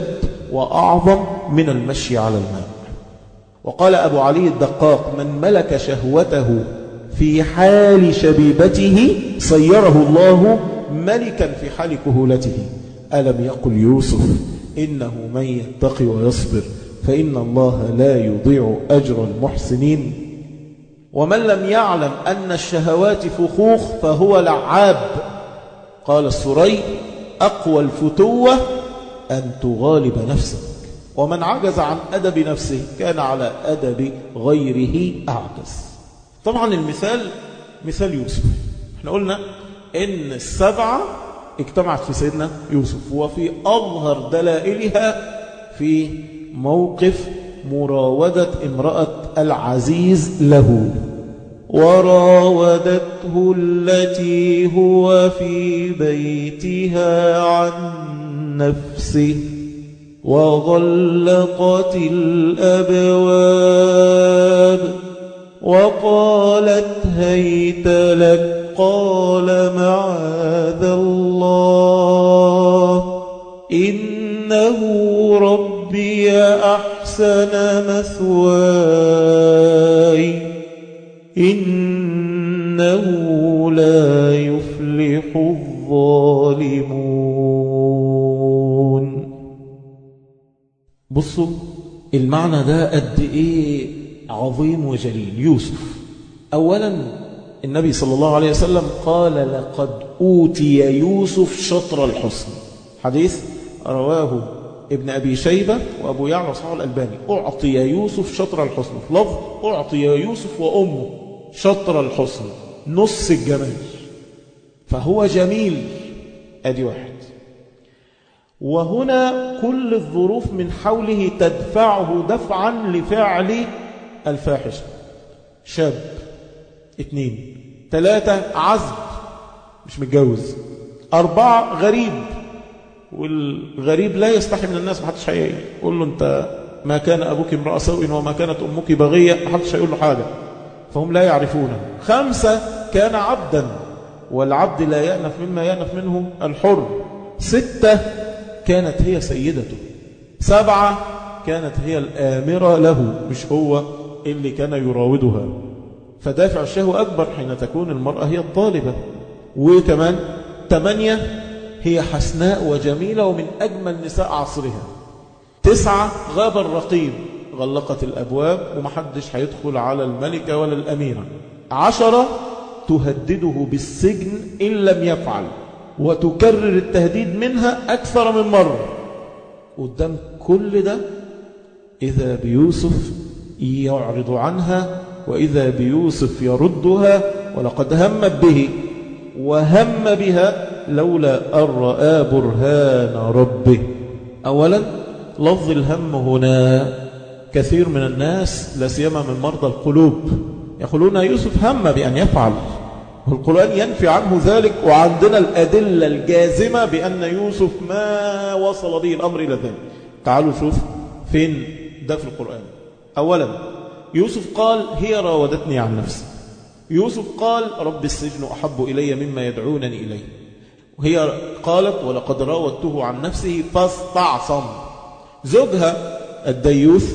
وأعظم من المشي على الماء. وقال أبو علي الدقاق: من ملك شهوته في حال شبيبته صيره الله ملكا في حال كهولته. ألم يقل يوسف: إنه من يتقي ويصبر فإن الله لا يضيع أجر المحسنين. ومن لم يعلم أن الشهوات فخوخ فهو لعاب. قال السري: أقوى الفتوة أن تغالب نفسك، ومن عجز عن أدب نفسه كان على أدب غيره أعجز. طبعا المثال مثال يوسف. احنا قلنا إن السبعة اجتمعت في سيدنا يوسف، وفي أظهر دلائلها في موقف مراودة امرأة العزيز له. وراودته التي هو في بيتها عن نفسه وغلقت الأبواب وقالت هيت لك قال معاذ الله إنه ربي أحسن مثواي إنه لا يفلح الظالمون. بصوا المعنى ده قد إيه عظيم وجليل. يوسف أولا النبي صلى الله عليه وسلم قال: لقد أوتي يوسف شطر الحسن. حديث رواه ابن أبي شيبة وأبو يعلى وصححه الألباني. أعطي يوسف شطر الحسن، في لفظ أعطي يوسف وأمه شطر الحسن، نص الجمال، فهو جميل. أدي واحد. وهنا كل الظروف من حوله تدفعه دفعا لفعل الفاحشة. شاب. اثنين. ثلاثة عزب مش متجوز. أربعة غريب، والغريب لا يستحي من الناس، محدش هيقول له أنت ما كان أبوك امرأة سوء وما كانت أمك بغية، محدش هيقول له حاجة، فهم لا يعرفونه. خمسة كان عبدا، والعبد لا يأنف مما يأنف منه الحر. ستة كانت هي سيدته. سبعة كانت هي الآمرة له، مش هو اللي كان يراودها. فدافع الشهوة أكبر حين تكون المرأة هي الطالبة. وكمان ثمانية هي حسناء وجميلة ومن أجمل نساء عصرها. تسعة غاب الرقيب، غلقت الأبواب ومحدش هيدخل على الملكة ولا الأميرة. عشرة تهدده بالسجن إن لم يفعل، وتكرر التهديد منها أكثر من مرة. قدام كل ده إذا بيوسف يعرض عنها، وإذا بيوسف يردها. ولقد همت به وهم بها لولا أن رأى برهان ربه. أولا لفظ الهم هنا كثير من الناس لا سيما من مرضى القلوب يقولون يوسف هم بأن يفعل، والقرآن ينفي عنه ذلك، وعندنا الأدلة الجازمة بأن يوسف ما وصل به الأمر إلى ذلك. تعالوا شوف فين ده في القرآن. أولا يوسف قال هي راودتني عن نفسي. يوسف قال رب السجن أحب إلي مما يدعونني إليه. وهي قالت ولقد راودته عن نفسه فاستعصم. زوجها الديوث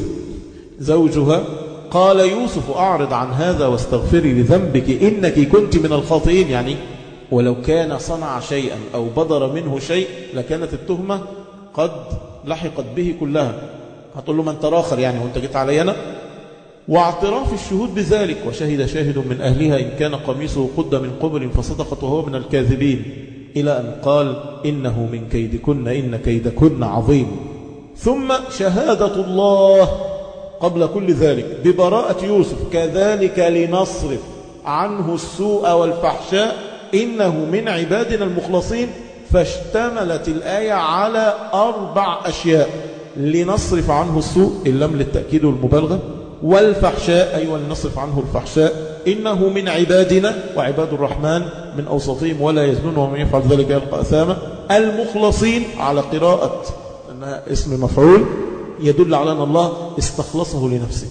زوجها قال يوسف أعرض عن هذا واستغفري لذنبك إنك كنت من الخاطئين. يعني ولو كان صنع شيئا أو بدر منه شيء لكانت التهمة قد لحقت به كلها. هتقول له من تراخر يعني وانت جيت علي أنا. واعتراف الشهود بذلك. وشهد شاهد من أهلها إن كان قميصه قد من قبل فصدقت وهو من الكاذبين، إلى أن قال إنه من كيدكن إن كيدكن عظيم. ثم شهادة الله قبل كل ذلك ببراءة يوسف. كذلك لنصرف عنه السوء والفحشاء إنه من عبادنا المخلصين. فاشتملت الآية على أربع أشياء: لنصرف عنه السوء، اللام للتأكيد والمبالغة، والفحشاء أيوة لنصرف عنه الفحشاء إنه من عبادنا، وعباد الرحمن من أوسطهم ولا يزنون ومن يفعل ذلك يلقى أثاما. المخلصين على قراءة أنها اسم مفعول يدل على أن الله استخلصه لنفسه،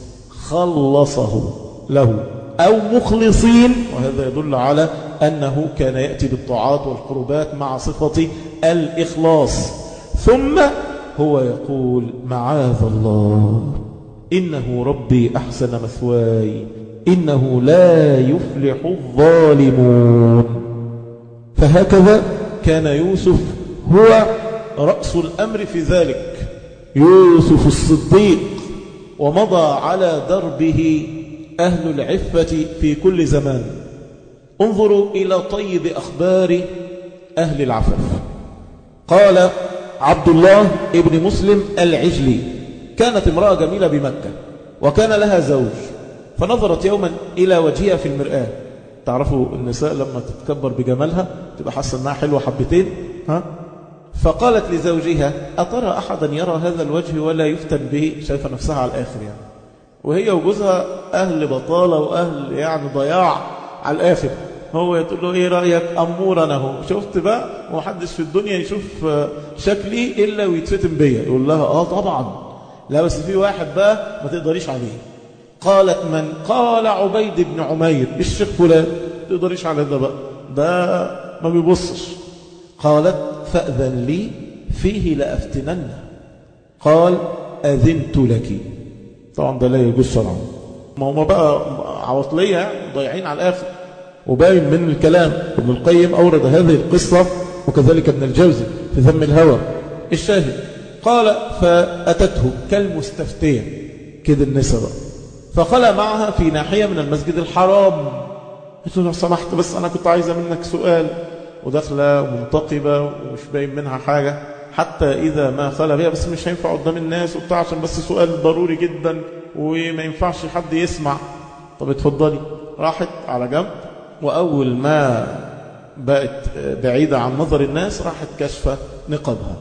خلصه له. أو مخلصين، وهذا يدل على أنه كان يأتي بالطاعات والقربات مع صفة الإخلاص. ثم هو يقول معاذ الله إنه ربي أحسن مثواي إنه لا يفلح الظالمون. فهكذا كان يوسف هو رأس الأمر في ذلك، يوسف الصديق، ومضى على دربه أهل العفة في كل زمان. انظروا إلى طيب أخبار أهل العفاف. قال عبد الله ابن مسلم العجلي كانت امرأة جميلة بمكة وكان لها زوج، فنظرت يوما إلى وجهها في المرآة. تعرفوا النساء لما تتكبر بجمالها تبقى حاسة أنها حلوة حبتين، ها؟ فقالت لزوجها أترى أحدا يرى هذا الوجه ولا يفتن به؟ شايفة نفسها على الآخر يعني، وهي وجوزها أهل بطالة وأهل يعني ضياع على الآخر. هو يقول له إيه رأيك أمورنا هو شفت بقى ومحدش في الدنيا يشوف شكلي إلا ويتفتن بيا. يقول لها آه طبعا، لا بس في واحد بقى ما تقدريش عليه. قالت من؟ قال عبيد بن عمير الشيخ فلان. ما تقدريش على ده بقى، ده ما بيبصش. قالت فأذن لي فيه لأفتننه. قال أذنت لك. طبعا ده لا يجوز شرعا، ما هم بقى عواطلية ضايعين على الآخر. وباين من الكلام ابن القيم أورد هذه القصة وكذلك ابن الجوزي في ذم الهوى. الشاهد قال فأتته كالمستفتية كده النساء بقى، فخلى معها في ناحية من المسجد الحرام. قلت له لو سمحت بس أنا كنت عايزة منك سؤال، وداخلة ومنتقبة ومش باين منها حاجة، حتى إذا ما خلى بها بس مش هينفع قدام الناس وبتاع عشان بس سؤال ضروري جدا وما ينفعش حد يسمع. طب اتفضلي. راحت على جنب، وأول ما بقت بعيدة عن نظر الناس راحت كشفة نقابها،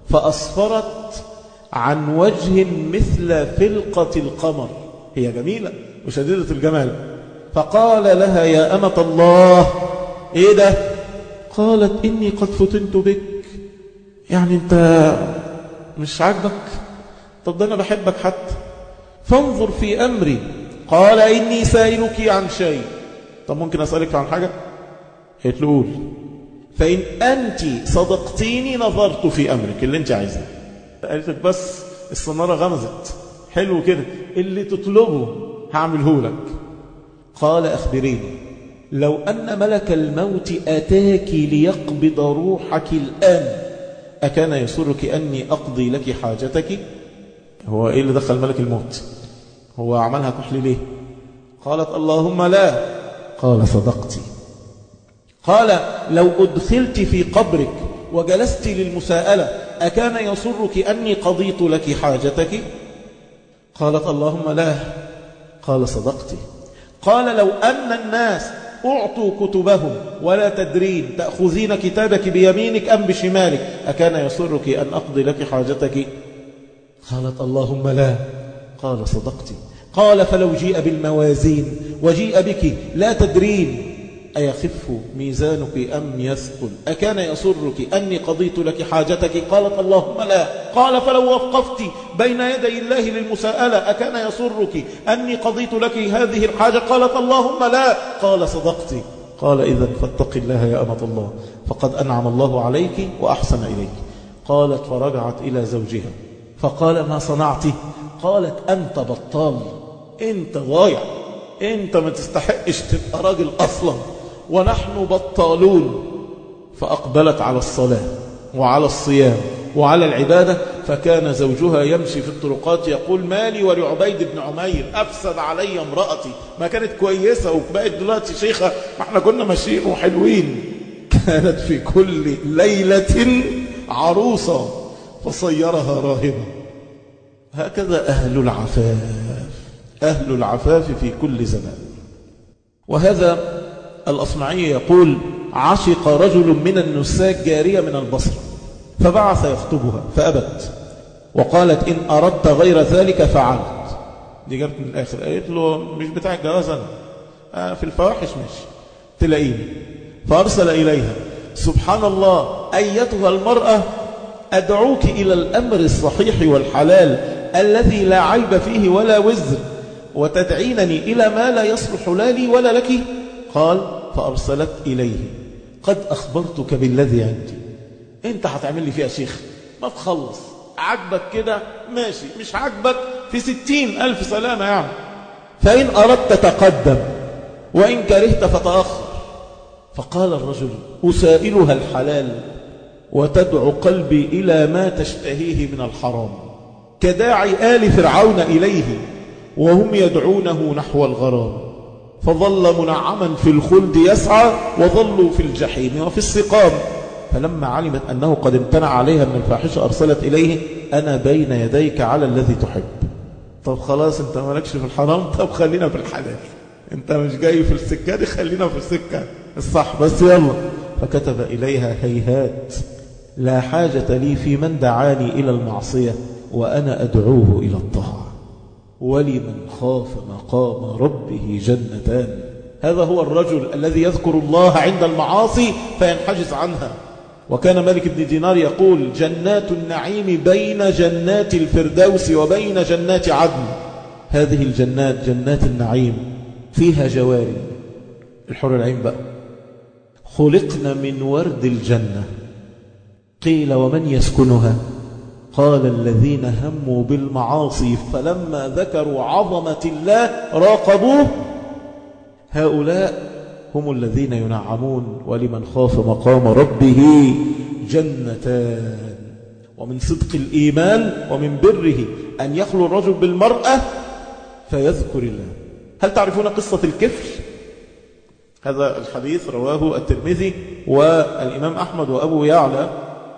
فأصفرت عن وجه مثل فلقة القمر. هي جميلة وشديدة الجمال. فقال لها يا أمة الله إيه ده؟ قالت إني قد فتنت بك. يعني أنت مش عاجبك؟ طب ده أنا بحبك حتى، فانظر في أمري. قال إني سائلك عن شيء. طب ممكن أسألك عن حاجة؟ هتقول فإن أنت صدقتيني نظرت في أمرك اللي أنت عايزاه. قالت لك بس الصنارة غمزت حلو كده، اللي تطلبه هعمله لك. قال أخبريني لو أن ملك الموت أتاك ليقبض روحك الآن أكان يسرك أني أقضي لك حاجتك؟ هو إيه اللي دخل ملك الموت؟ هو عملها كحل ليه؟ قالت اللهم لا. قال صدقتي. قال لو أدخلت في قبرك وجلست للمساءلة أكان يسرك أني قضيت لك حاجتك؟ قالت اللهم لا. قال صدقتي. قال لو أن الناس أعطوا كتبهم ولا تدرين تأخذين كتابك بيمينك أم بشمالك أكان يسرك أن أقضي لك حاجتك؟ قالت اللهم لا. قال صدقتي. قال فلو جيء بالموازين وجيء بك لا تدرين أيخف ميزانك أم يثقل أكان يسرك أني قضيت لك حاجتك؟ قالت اللهم لا. قال فلو وقفت بين يدي الله للمساءلة أكان يسرك أني قضيت لك هذه الحاجة؟ قالت اللهم لا. قال صدقت. قال إذن فاتق الله يا أمة الله فقد أنعم الله عليك وأحسن إليك. قالت فرجعت إلى زوجها فقال ما صنعت؟ قالت أنت بطال، أنت ضايع، أنت ما تستحقش تبقى راجل أصلا ونحن بطالون. فأقبلت على الصلاة وعلى الصيام وعلى العبادة. فكان زوجها يمشي في الطرقات يقول مالي ولعبيد بن عمير أفسد علي امرأتي، ما كانت كويسة وبقت دلوقتي شيخة، ما احنا كنا ماشيين وحلوين. كانت في كل ليلة عروسة فصيرها راهبة. هكذا أهل العفاف، أهل العفاف في كل زمان. وهذا الأصمعي يقول عشق رجل من النساك جارية من البصرة فبعث يخطبها فأبت وقالت إن أردت غير ذلك فعلت. دي جابت من الآخر، قالت له مش بتاع الجواز أنا، آه في الفواحش مش تلاقيني. فأرسل إليها سبحان الله أيتها المرأة أدعوك إلى الأمر الصحيح والحلال الذي لا عيب فيه ولا وزر وتدعينني إلى ما لا يصلح لا لي ولا لك. قال فأرسلت إليه قد أخبرتك بالذي عندي. أنت هتعمل لي فيها شيخ ما تخلص عجبك كده ماشي، مش عجبك في ستين ألف سلامة يعني. فإن أردت تقدم وإن كرهت فتأخر. فقال الرجل أسائلها الحلال وتدعو قلبي إلى ما تشتهيه من الحرام، كداعي آل فرعون إليه وهم يدعونه نحو الغرام. فظل منعما في الخلد يسعى وظلوا في الجحيم وفي السقام. فلما علمت أنه قد امتنع عليها من الفاحشة أرسلت إليه أنا بين يديك على الذي تحب. طب خلاص انت مالكش في الحرام، طب خلينا في الحلال، انت مش جاي في السكة دي، خلينا في السكة الصح بس يلا. فكتب إليها هيهات لا حاجة لي في من دعاني إلى المعصية وأنا أدعوه إلى الطاعة، ولمن خاف مقام ربه جنتان. هذا هو الرجل الذي يذكر الله عند المعاصي فينحجز عنها. وكان مالك بن دينار يقول جنات النعيم بين جنات الفردوس وبين جنات عدن. هذه الجنات جنات النعيم فيها جواري الحور العين بقى، خلقنا من ورد الجنة. قيل ومن يسكنها؟ قال الذين هموا بالمعاصي فلما ذكروا عظمة الله راقبوه، هؤلاء هم الذين ينعمون ولمن خاف مقام ربه جنتان. ومن صدق الإيمان ومن بره أن يخلو الرجل بالمرأة فيذكر الله. هل تعرفون قصة الكفل؟ هذا الحديث رواه الترمذي والإمام أحمد وأبو يعلى،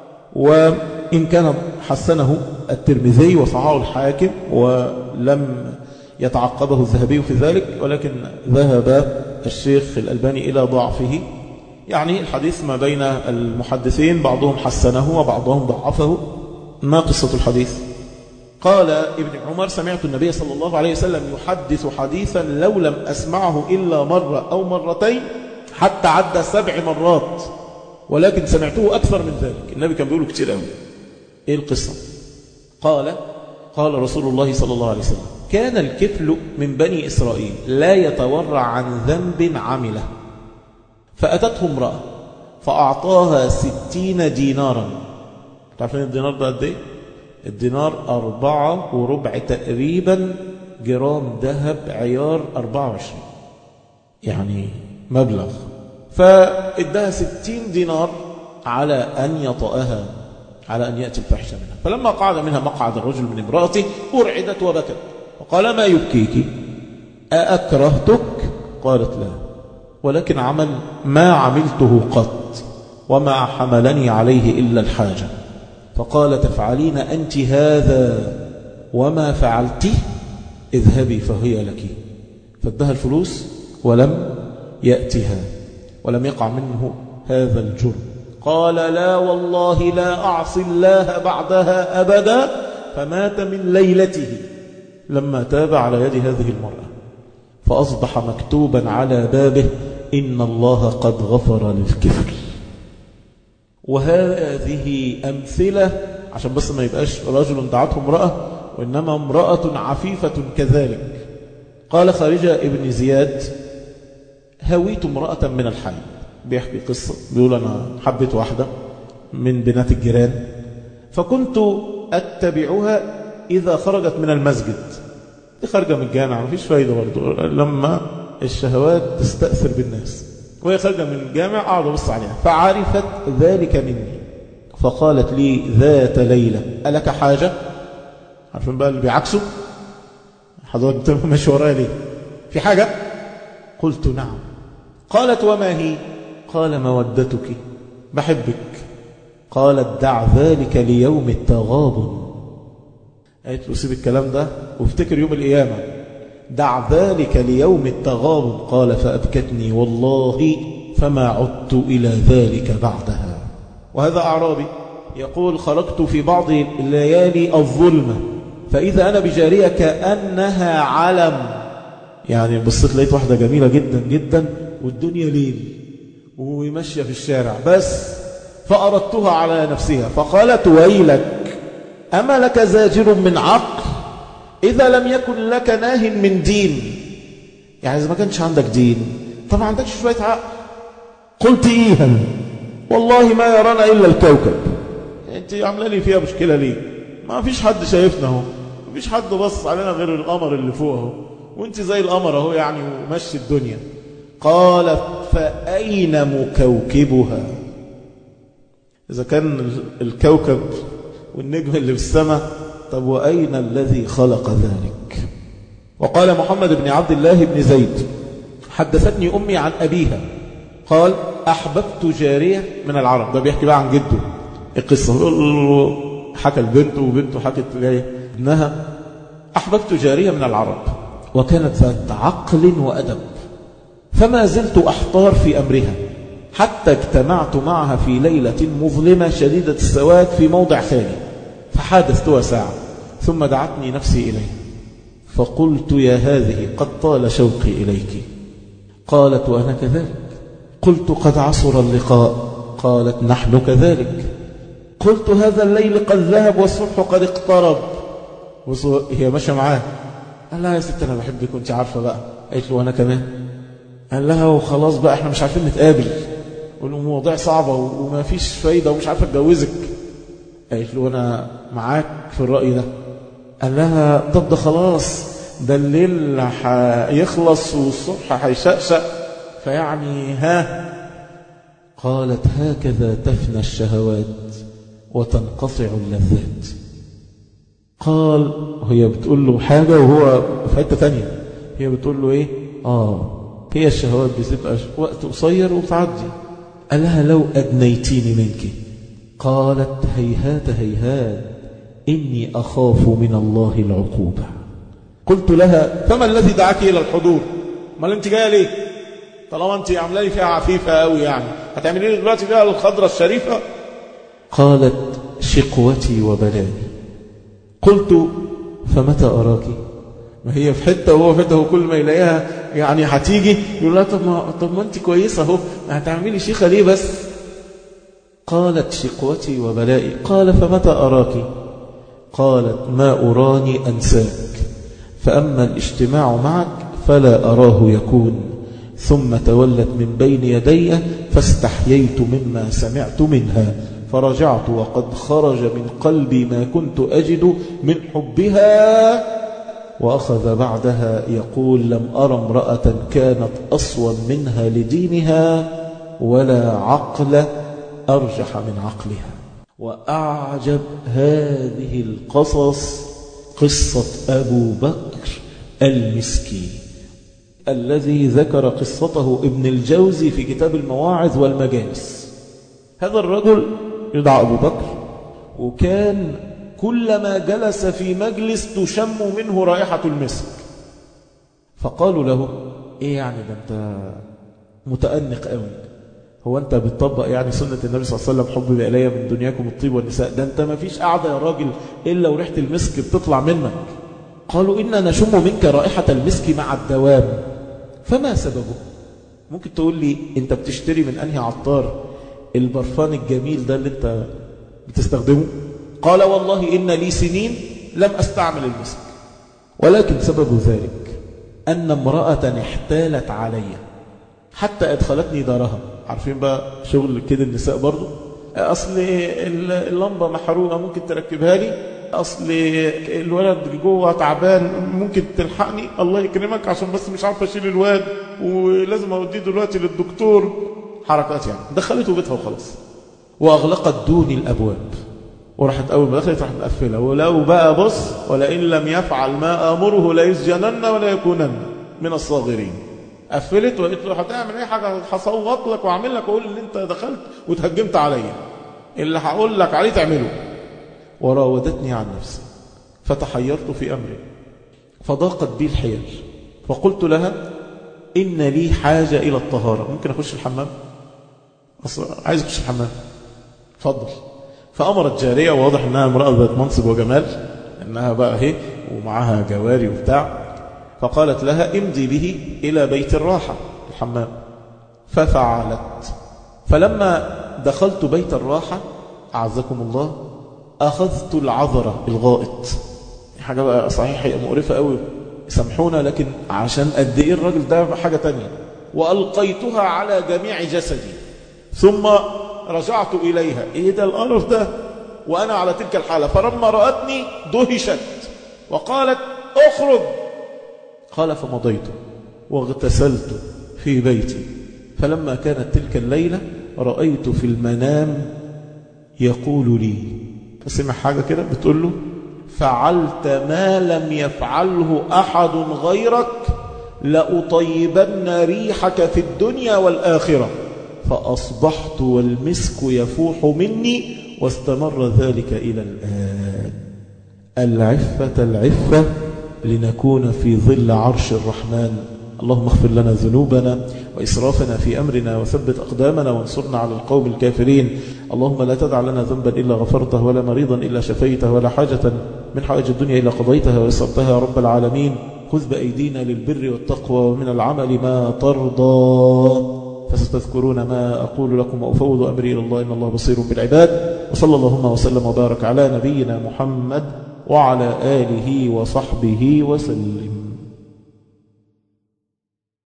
وإن كان حسنه الترمذي وصححه الحاكم ولم يتعقبه الذهبي في ذلك، ولكن ذهب الشيخ الألباني إلى ضعفه. يعني الحديث ما بين المحدثين بعضهم حسنه وبعضهم ضعفه. ما قصة الحديث؟ قال ابن عمر سمعت النبي صلى الله عليه وسلم يحدث حديثا لو لم أسمعه إلا مرة أو مرتين حتى عدى سبع مرات، ولكن سمعته أكثر من ذلك. النبي كان بيقوله كتير قوي. إيه القصة؟ قال قال رسول الله صلى الله عليه وسلم كان الكفل من بني إسرائيل لا يتورع عن ذنب عمله، فأتته امرأة فأعطاها ستين دينارا. تعرفين الدينار ده قد ايه؟ الدينار أربعة وربع تقريبا جرام ذهب عيار أربعة وعشرين، يعني مبلغ. فإدها ستين دينار على أن يطأها، على أن يأتي الفحش منها. فلما قعد منها مقعد الرجل من امرأته أرعدت وبكت وقال ما يبكيك؟ أأكرهتك؟ قالت لا، ولكن عمل ما عملته قط وما حملني عليه إلا الحاجة. فقال تفعلين أنت هذا وما فعلت؟ اذهبي فهي لك. فادها الفلوس ولم يأتها ولم يقع منه هذا الجرم. قال لا والله لا أعصي الله بعدها أبدا. فمات من ليلته لما تاب على يد هذه المرأة، فأصبح مكتوبا على بابه إن الله قد غفر للكفر. وهذه أمثلة عشان بس ما يبقاش رجل دعته امرأة وإنما امرأة عفيفة كذلك. قال خارجة ابن زياد هويت امرأة من الحي، بيحكي قصة، بيقول أنا حبيت واحدة من بنات الجيران فكنت أتبعها إذا خرجت من المسجد. دي خارجة من الجامع، مفيش فايدة برضو لما الشهوات تستأثر بالناس، وهي خارجة من الجامع أقعد أبص عليها. فعرفت ذلك مني فقالت لي ذات ليلة ألك حاجة؟ عارفين بقى اللي بيعكسوا، حضرتك ماشي ورايا ليه؟ في حاجة؟ قلت نعم. قالت وما هي؟ قال مودتك، بحبك. قالت دع ذلك ليوم التغابن. قالت له سيب الكلام ده وافتكر يوم القيامة، دع ذلك ليوم التغابن. قال فأبكتني والله فما عدت إلى ذلك بعدها. وهذا أعرابي يقول خرجت في بعض الليالي الظلمة فإذا أنا بجارية كأنها علم، يعني بصيت لقيت واحدة جميلة جدا جدا والدنيا ليل وماشية في الشارع بس، فأردتها على نفسها فقالت ويلك أما لك زاجر من عقل إذا لم يكن لك ناه من دين. يعني إذا ما كانش عندك دين طبعا عندكش شوية عقل. قلت إيها والله ما يرانا إلا الكوكب، أنت عامله لي فيها مشكلة ليه؟ ما فيش حد شايفنا اهو، ما فيش حد بص علينا غير القمر اللي فوق اهو، وانت زي القمر اهو يعني ومشي الدنيا. قال فأين مكوكبها؟ إذا كان الكوكب والنجم اللي في السماء، طب وأين الذي خلق ذلك؟ وقال محمد بن عبد الله بن زيد حدثتني أمي عن أبيها قال أحببت جارية من العرب. ده بيحكي بقى عن جده القصة، حكى البنت وبنته حكت جاية ابنها. أحببت جارية من العرب وكانت ذات عقل وأدب، فما زلت أحتار في أمرها حتى اجتمعت معها في ليلة مظلمة شديدة السواد في موضع خالي، فحادثتها ساعة ثم دعتني نفسي إليها فقلت يا هذه قد طال شوقي إليك. قالت وأنا كذلك. قلت قد عصر اللقاء. قالت نحن كذلك. قلت هذا الليل قد ذهب والصبح قد اقترب. هي ماشية معاه. قال لها يا ست أنا بحبك وانت عارفة بقى. قالت له وأنا كمان. قال لها وخلاص بقى احنا مش عارفين نتقابل والمواضيع صعبة وما فيش فايدة ومش عارفة اتجوزك. قالت له أنا معاك في الرأي ده. قال لها طب ده خلاص ده الليل هيخلص والصبح هيشقشق فيعني ها. قالت هكذا تفنى الشهوات وتنقطع اللذات. قال وهي بتقول له حاجة وهو في حتة تانية. هي بتقول له ايه آه هي الشهوات بتبقى وقت قصير وتعدي. قال لها لو أدنيتيني منك. قالت هيهات هيهات إني أخاف من الله العقوبة. قلت لها فما الذي دعاك إلى الحضور؟ ما انت جايه ليه؟ طالما انت عامله لي فيها عفيفة قوي يعني هتعملي لي دلوقتي فيها الخضرة الشريفة؟ قالت شقوتي وبلائي. قلت فمتى أراك؟ ما هي في حتة وهو في حتة وكل ما يلاقيها يعني هتيجي يقول لها طب ما, طب ما انت كويسة اهو هتعملي شيخة ليه بس؟ قالت شقوتي وبلائي. قال فمتى أراك؟ قالت ما أراني أنساك، فأما الاجتماع معك فلا أراه يكون. ثم تولت من بين يدي فاستحييت مما سمعت منها فرجعت وقد خرج من قلبي ما كنت أجد من حبها. وأخذ بعدها يقول لم أرى امرأة كانت أصوى منها لدينها ولا عقل أرجح من عقلها. وأعجب هذه القصص قصة أبو بكر المسكين الذي ذكر قصته ابن الجوزي في كتاب المواعظ والمجالس. هذا الرجل يدعى أبو بكر وكان كلما جلس في مجلس تشم منه رائحة المسك. فقالوا له ايه يعني ده انت متأنق قوي، هو انت بتطبق يعني سنة النبي صلى الله عليه وسلم حب إلي من دنياكم الطيب والنساء، ده انت ما فيش قاعدة يا راجل إلا وريحة المسك بتطلع منك. قالوا إننا نشم منك رائحة المسك مع الدوام، فما سببه؟ ممكن تقول لي انت بتشتري من أنهي عطار البرفان الجميل ده اللي انت بتستخدمه؟ قال والله إن لي سنين لم أستعمل المسك، ولكن سبب ذلك أن امرأة احتالت علي حتى أدخلتني دارها. عارفين بقى شغل كده النساء برضو، أصل اللمبة محروقة ممكن تركبها لي، أصل الولد جوه تعبان ممكن تلحقني، الله يكرمك عشان بس مش عارف أشيل الواد ولازم أوديه دلوقتي للدكتور. حركات يعني دخلته بيتها وخلاص، وأغلقت دوني الأبواب، وراحت أول ما دخلت راحت مقفلة. ولو بقى بص ولئن لم يفعل ما آمره ليسجنن ولا يكونن من الصاغرين. قفلت وقلت له هتعمل ايه حاجة، هصوت لك واعمل لك واقول ان انت دخلت وتهجمت عليا، اللي هقول لك عليه تعمله. وراودتني عن نفسي فتحيرت في أمري فضاقت بي الحيل، فقلت لها إن لي حاجة إلى الطهارة، ممكن أخش الحمام؟ أصلا عايز أخش الحمام، فضل. فأمرت جارية، وواضح أنها امرأة ذات منصب وجمال، أنها بقى هي ومعها جواري وبتاع، فقالت لها امضي به إلى بيت الراحة الحمام. ففعلت. فلما دخلت بيت الراحة أعزكم الله أخذت العذرة الغائط، حاجة بقى صحيح هي مقرفة قوي سامحونا، لكن عشان قد إيه الراجل ده حاجة تانية، وألقيتها على جميع جسدي ثم رجعت إليها. إيه ده القرف ده؟ وأنا على تلك الحالة، فلما رأتني دهشت وقالت اخرج. قال فمضيت واغتسلت في بيتي، فلما كانت تلك الليلة رأيت في المنام يقول لي، فسمع حاجة كده بتقول له فعلت ما لم يفعله أحد غيرك لأطيبن ريحك في الدنيا والآخرة. فأصبحت والمسك يفوح مني، واستمر ذلك إلى الآن. العفة العفة لنكون في ظل عرش الرحمن. اللهم اغفر لنا ذنوبنا وإسرافنا في أمرنا وثبت أقدامنا وانصرنا على القوم الكافرين. اللهم لا تدع لنا ذنبا إلا غفرته ولا مريضا إلا شفيته ولا حاجة من حوائج الدنيا إلا قضيتها ويسرتها يا رب العالمين. خذ بأيدينا للبر والتقوى ومن العمل ما ترضى. فستذكرون ما أقول لكم وأفوض أمري إلى الله إن الله بصير بالعباد. وصلى اللهم وسلم وبارك على نبينا محمد وعلى آله وصحبه وسلم.